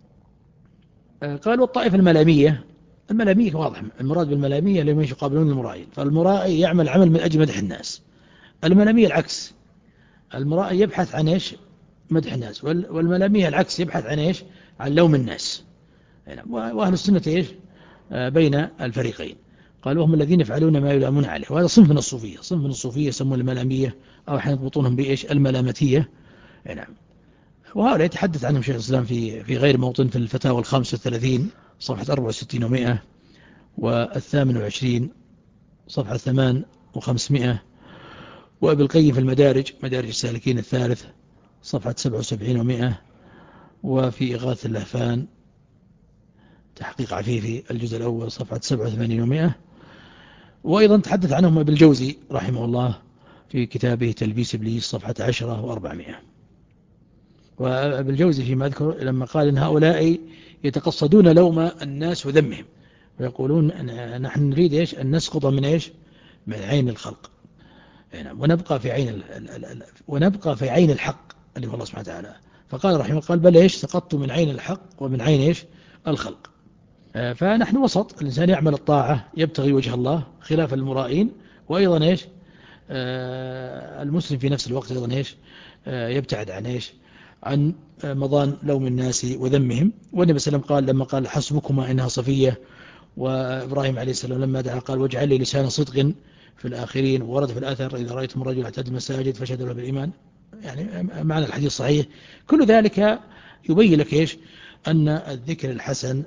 قال والطائفة الملامية، الملامية واضح المراد بالملامية لمن يقابلون المرائي، فالمرائي يعمل عمل من أجل مدح الناس، الملامية العكس، المرائي يبحث عن إيش مدح الناس، والملامية العكس يبحث عن إيش عن لوم الناس. وأهل السنة إيش بين الفريقين، قالوا هم الذين يفعلون ما يلامون عليه، وهذا صنف من الصوفية، صنف من الصوفية يسمون الملامية أو أحيانا يضبطونهم بإيش الملامتية. نعم، وهؤلاء يتحدث عنهم شيخ الإسلام في في غير موطن، في الفتاوى الخامسة والثلاثين صفحة أربعة وستين ومئة، والثامن وعشرين صفحة ثمان وخمسمائة، وابن القيم في المدارج مدارج السالكين الثالث صفحة سبعة وسبعين ومئة، وفي إغاثة اللهفان تحقيق عفيفي الجزء الأول صفحة سبعة وثمانين ومئة. وأيضا تحدث عنهم ابن الجوزي رحمه الله في كتابه تلبيس إبليس صفحة عشرة وأربعمائة. وابن الجوزي فيما أذكر لما قال إن هؤلاء يتقصدون لوم الناس وذمهم، ويقولون نحن نريد إيش أن نسقط من إيش من عين الخلق، ونبقى في عين ال ال ال ونبقى في عين الحق اللي هو الله سبحانه وتعالى. فقال رحمه قال بل إيش سقطت من عين الحق ومن عين إيش الخلق. فنحن وسط، الإنسان يعمل الطاعة يبتغي وجه الله خلاف المرائين، وأيضا إيش المسلم في نفس الوقت أيضا إيش يبتعد عن إيش عن مضان لوم الناس وذمهم. والنبي صلى الله عليه وسلم قال لما قال حسبكما إنها صفية، وإبراهيم عليه السلام لما دعا قال واجعل لي لسان صدق في الآخرين، ورد في الأثر إذا رأيتم الرجل اعتاد المساجد فشهدوا له بالإيمان، يعني معنى الحديث صحيح. كل ذلك يبين لك إيش أن الذكر الحسن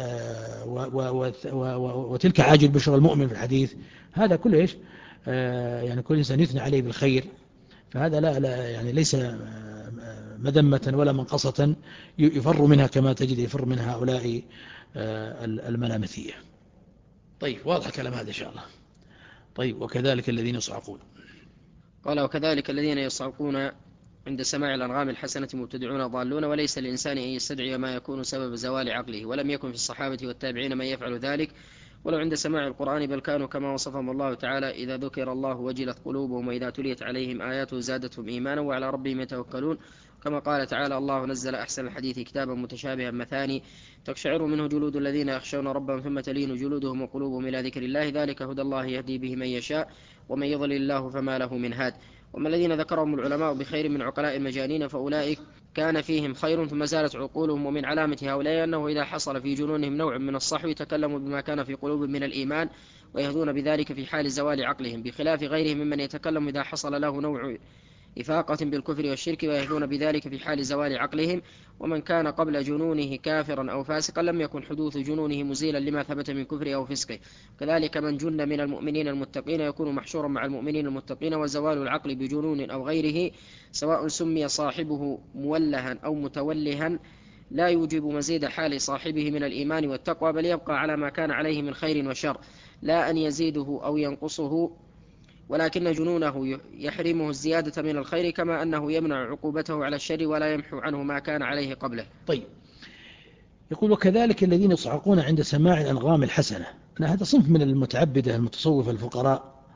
وتلك عاجل بشرى المؤمن في الحديث، هذا كله إيش يعني كل إنسان يثني عليه بالخير، فهذا لا, لا يعني ليس مذمة ولا منقصة يفر منها كما تجد يفر منها هؤلاء الملامثية. طيب، واضح كلام هذا إن شاء الله. طيب، وكذلك الذين يصعقون، قال وكذلك الذين يصعقون عند سماع الأنغام الحسنة مبتدعون ضالون، وليس الإنسان أن يستدعي ما يكون سبب زوال عقله، ولم يكن في الصحابة والتابعين من يفعل ذلك ولو عند سماع القرآن، بل كانوا كما وصفهم الله تعالى إذا ذكر الله وجلت قلوبهم وإذا تليت عليهم آياته زادتهم إيمانا وعلى ربهم يتوكلون، كما قال تعالى الله نزل أحسن الحديث كتابا متشابها مثاني تقشعر منه جلود الذين يخشون ربهم ثم تلين جلودهم وقلوبهم إلى ذكر الله، ذلك هدى الله يهدي به من يشاء ومن يضلل الله فما له من هاد. وما الذين ذكرهم العلماء بخير من عقلاء المجانين فأولئك كان فيهم خير ثم زالت عقولهم. ومن علامة هؤلاء أنه إذا حصل في جنونهم نوع من الصحو تكلموا بما كان في قلوبهم من الإيمان ويهدون بذلك في حال زوال عقلهم، بخلاف غيرهم ممن يتكلم إذا حصل له نوع إفاقة بالكفر والشرك ويهدون بذلك في حال زوال عقلهم. ومن كان قبل جنونه كافرا أو فاسقا لم يكن حدوث جنونه مزيلا لما ثبت من كفره أو فسقه. كذلك من جن من المؤمنين المتقين يكون محشورا مع المؤمنين المتقين، وزوال العقل بجنون أو غيره سواء سمي صاحبه مولها أو متولها لا يوجب مزيد حال صاحبه من الإيمان والتقوى، بل يبقى على ما كان عليه من خير وشر، لا أن يزيده أو ينقصه، ولكن جنونه يحرمه الزيادة من الخير كما أنه يمنع عقوبته على الشر ولا يمحو عنه ما كان عليه قبله. طيب، يقول وكذلك الذين يصعقون عند سماع الأنغام الحسنة، هذا صنف من المتعبدة المتصوفة الفقراء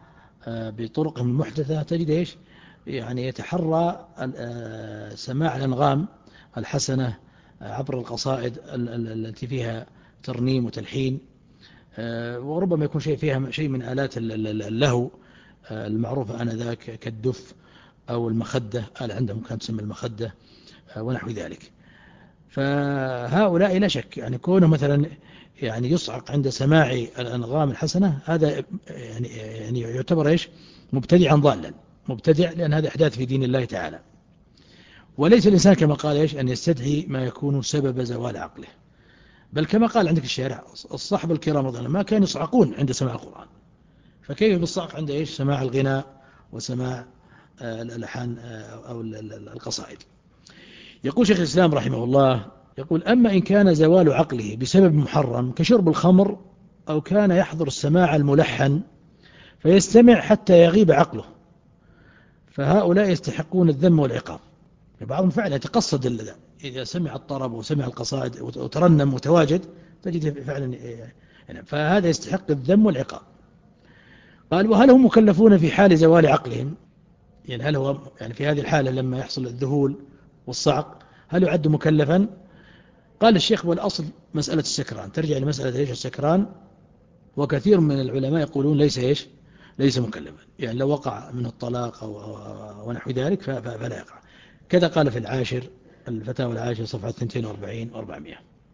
بطرقهم المحدثة تجد إيش يعني يتحرى سماع الأنغام الحسنة عبر القصائد التي فيها ترنيم وتلحين، وربما يكون شيء فيها شيء من آلات اللهو المعروفة آنذاك كالدف أو المخدة، آلة عندهم كانت تسمى المخدة ونحو ذلك. فهؤلاء لا شك يعني كونه مثلا يعني يصعق عند سماع الأنغام الحسنة هذا يعني يعني يعتبر إيش مبتدعا ضالا، مبتدع، لأن هذا إحداث في دين الله تعالى. وليس الإنسان كما قال إيش أن يستدعي ما يكون سبب زوال عقله، بل كما قال عندك الشارع الصحابة الكرام رضي الله عنهم ما كانوا يصعقون عند سماع القرآن، فكيف بالصعق عند إيش سماع الغناء وسماع الألحان أو القصائد. يقول شيخ الإسلام رحمه الله يقول: أما إن كان زوال عقله بسبب محرم كشرب الخمر، أو كان يحضر السماع الملحن فيستمع حتى يغيب عقله، فهؤلاء يستحقون الذم والعقاب. بعضهم فعلا يتقصد إذا سمع الطرب وسمع القصائد وترنم وتواجد تجد فعلا يعني، فهذا يستحق الذم والعقاب. قال: وهل هم مكلفون في حال زوال عقلهم؟ يعني هل هو يعني في هذه الحالة لما يحصل الذهول والصعق هل يعد مكلفا؟ قال الشيخ: والأصل مسألة السكران، ترجع لمسألة إيش السكران، وكثير من العلماء يقولون ليس إيش ليس مكلفا، يعني لو وقع منه الطلاق أو, أو ونحو ذلك فلا يقع. كذا قال في العاشر الفتاوى العاشر صفحة اثنين وأربعين وأربعمائة.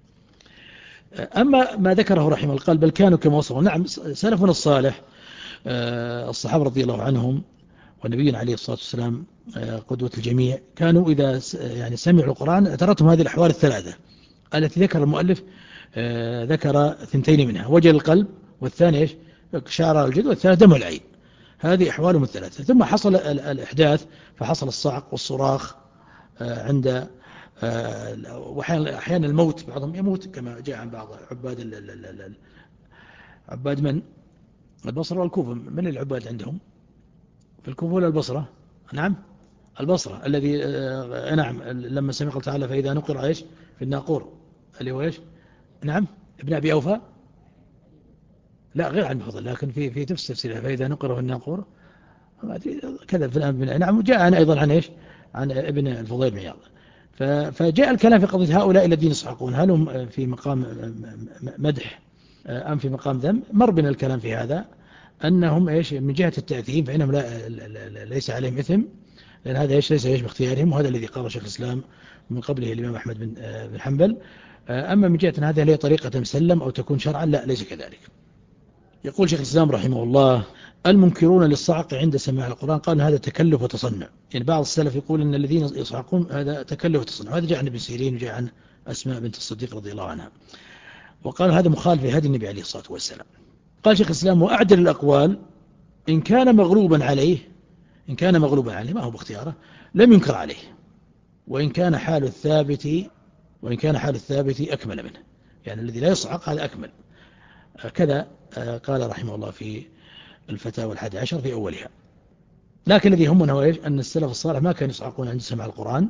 أما ما ذكره رحمه الله قال: بل كانوا كما وصفوا. نعم، سلفنا الصالح الصحابة رضي الله عنهم والنبي عليه الصلاة والسلام قدوة الجميع كانوا إذا يعني سمعوا القرآن أترتهم هذه الأحوال الثلاثة التي ذكر المؤلف، ذكر ثنتين منها: وجل القلب، والثاني إيش شعر الجلد، والثالث دمع العين. هذه أحوالهم الثلاثة. ثم حصل الإحداث فحصل الصعق والصراخ عند وأحيانا الموت، بعضهم يموت كما جاء عن بعض عباد عباد من البصرة والكوفة. من العباد عندهم في الكوفة ولا البصرة؟ نعم البصرة، الذي نعم لما سمع قال تعالى: فإذا نقر إيش في الناقور، اللي هو إيش نعم ابن أبي أوفى، لا غير عن بفضل، لكن في في تفسير فإذا نقر في الناقور كذا في الآن. نعم جاء أيضا عن إيش عن ابن الفضيل بن عياض. فجاء الكلام في قضية هؤلاء الذين يصعقون هل هم في مقام مدح أم في مقام ذم؟ مر بنا الكلام في هذا أنهم إيش من جهة التأثيم فإنهم لا ليس عليهم إثم، لأن هذا إيش ليس إيش باختيارهم، وهذا الذي قال شيخ الإسلام من قبله الإمام أحمد بن بن حنبل. أما من جهة هذا هي طريقة مسلم أو تكون شرعا، لا ليس كذلك. يقول شيخ الإسلام رحمه الله: المنكرون للصعق عند سماع القرآن قال هذا تكلف وتصنع. يعني بعض السلف يقول أن الذين يصعقون هذا تكلف وتصنع، هذا جاء عن ابن سيرين وجاء عن أسماء بنت الصديق رضي الله عنها، وقال هذا مخالف لهدي النبي عليه الصلاة والسلام. قال شيخ الإسلام: وأعدل الأقوال إن كان مغلوبا عليه، إن كان مغلوبا عليه ما هو باختياره لم ينكر عليه، وإن كان حال الثابت وإن كان حال الثابت أكمل منه، يعني الذي لا يصعق هذا أكمل. كذا قال رحمه الله في الفتاوى الحادي عشر في أولها. لكن الذي يهمنا هو إيش أن السلف الصالح ما كانوا يصعقون عند سماع القرآن،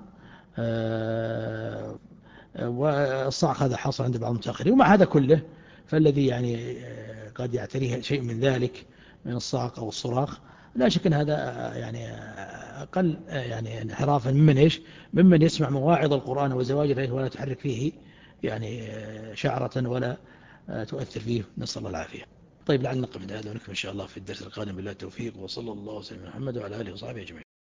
والصعق هذا حاصل عند بعض المتأخرين. ومع هذا كله فالذي يعني قد يعتريه شيء من ذلك من الصعق أو الصراخ لا شك أن هذا يعني أقل يعني انحرافا ممن إيش ممن يسمع مواعظ القرآن وزواجر ولا تحرك فيه يعني شعرة ولا تؤثر فيه، نسأل الله العافية. طيب لعل نقف عند هذا ونكمل إن شاء الله في الدرس القادم بالله التوفيق، وصلى الله وسلم على محمد وعلى آله وصحبه أجمعين.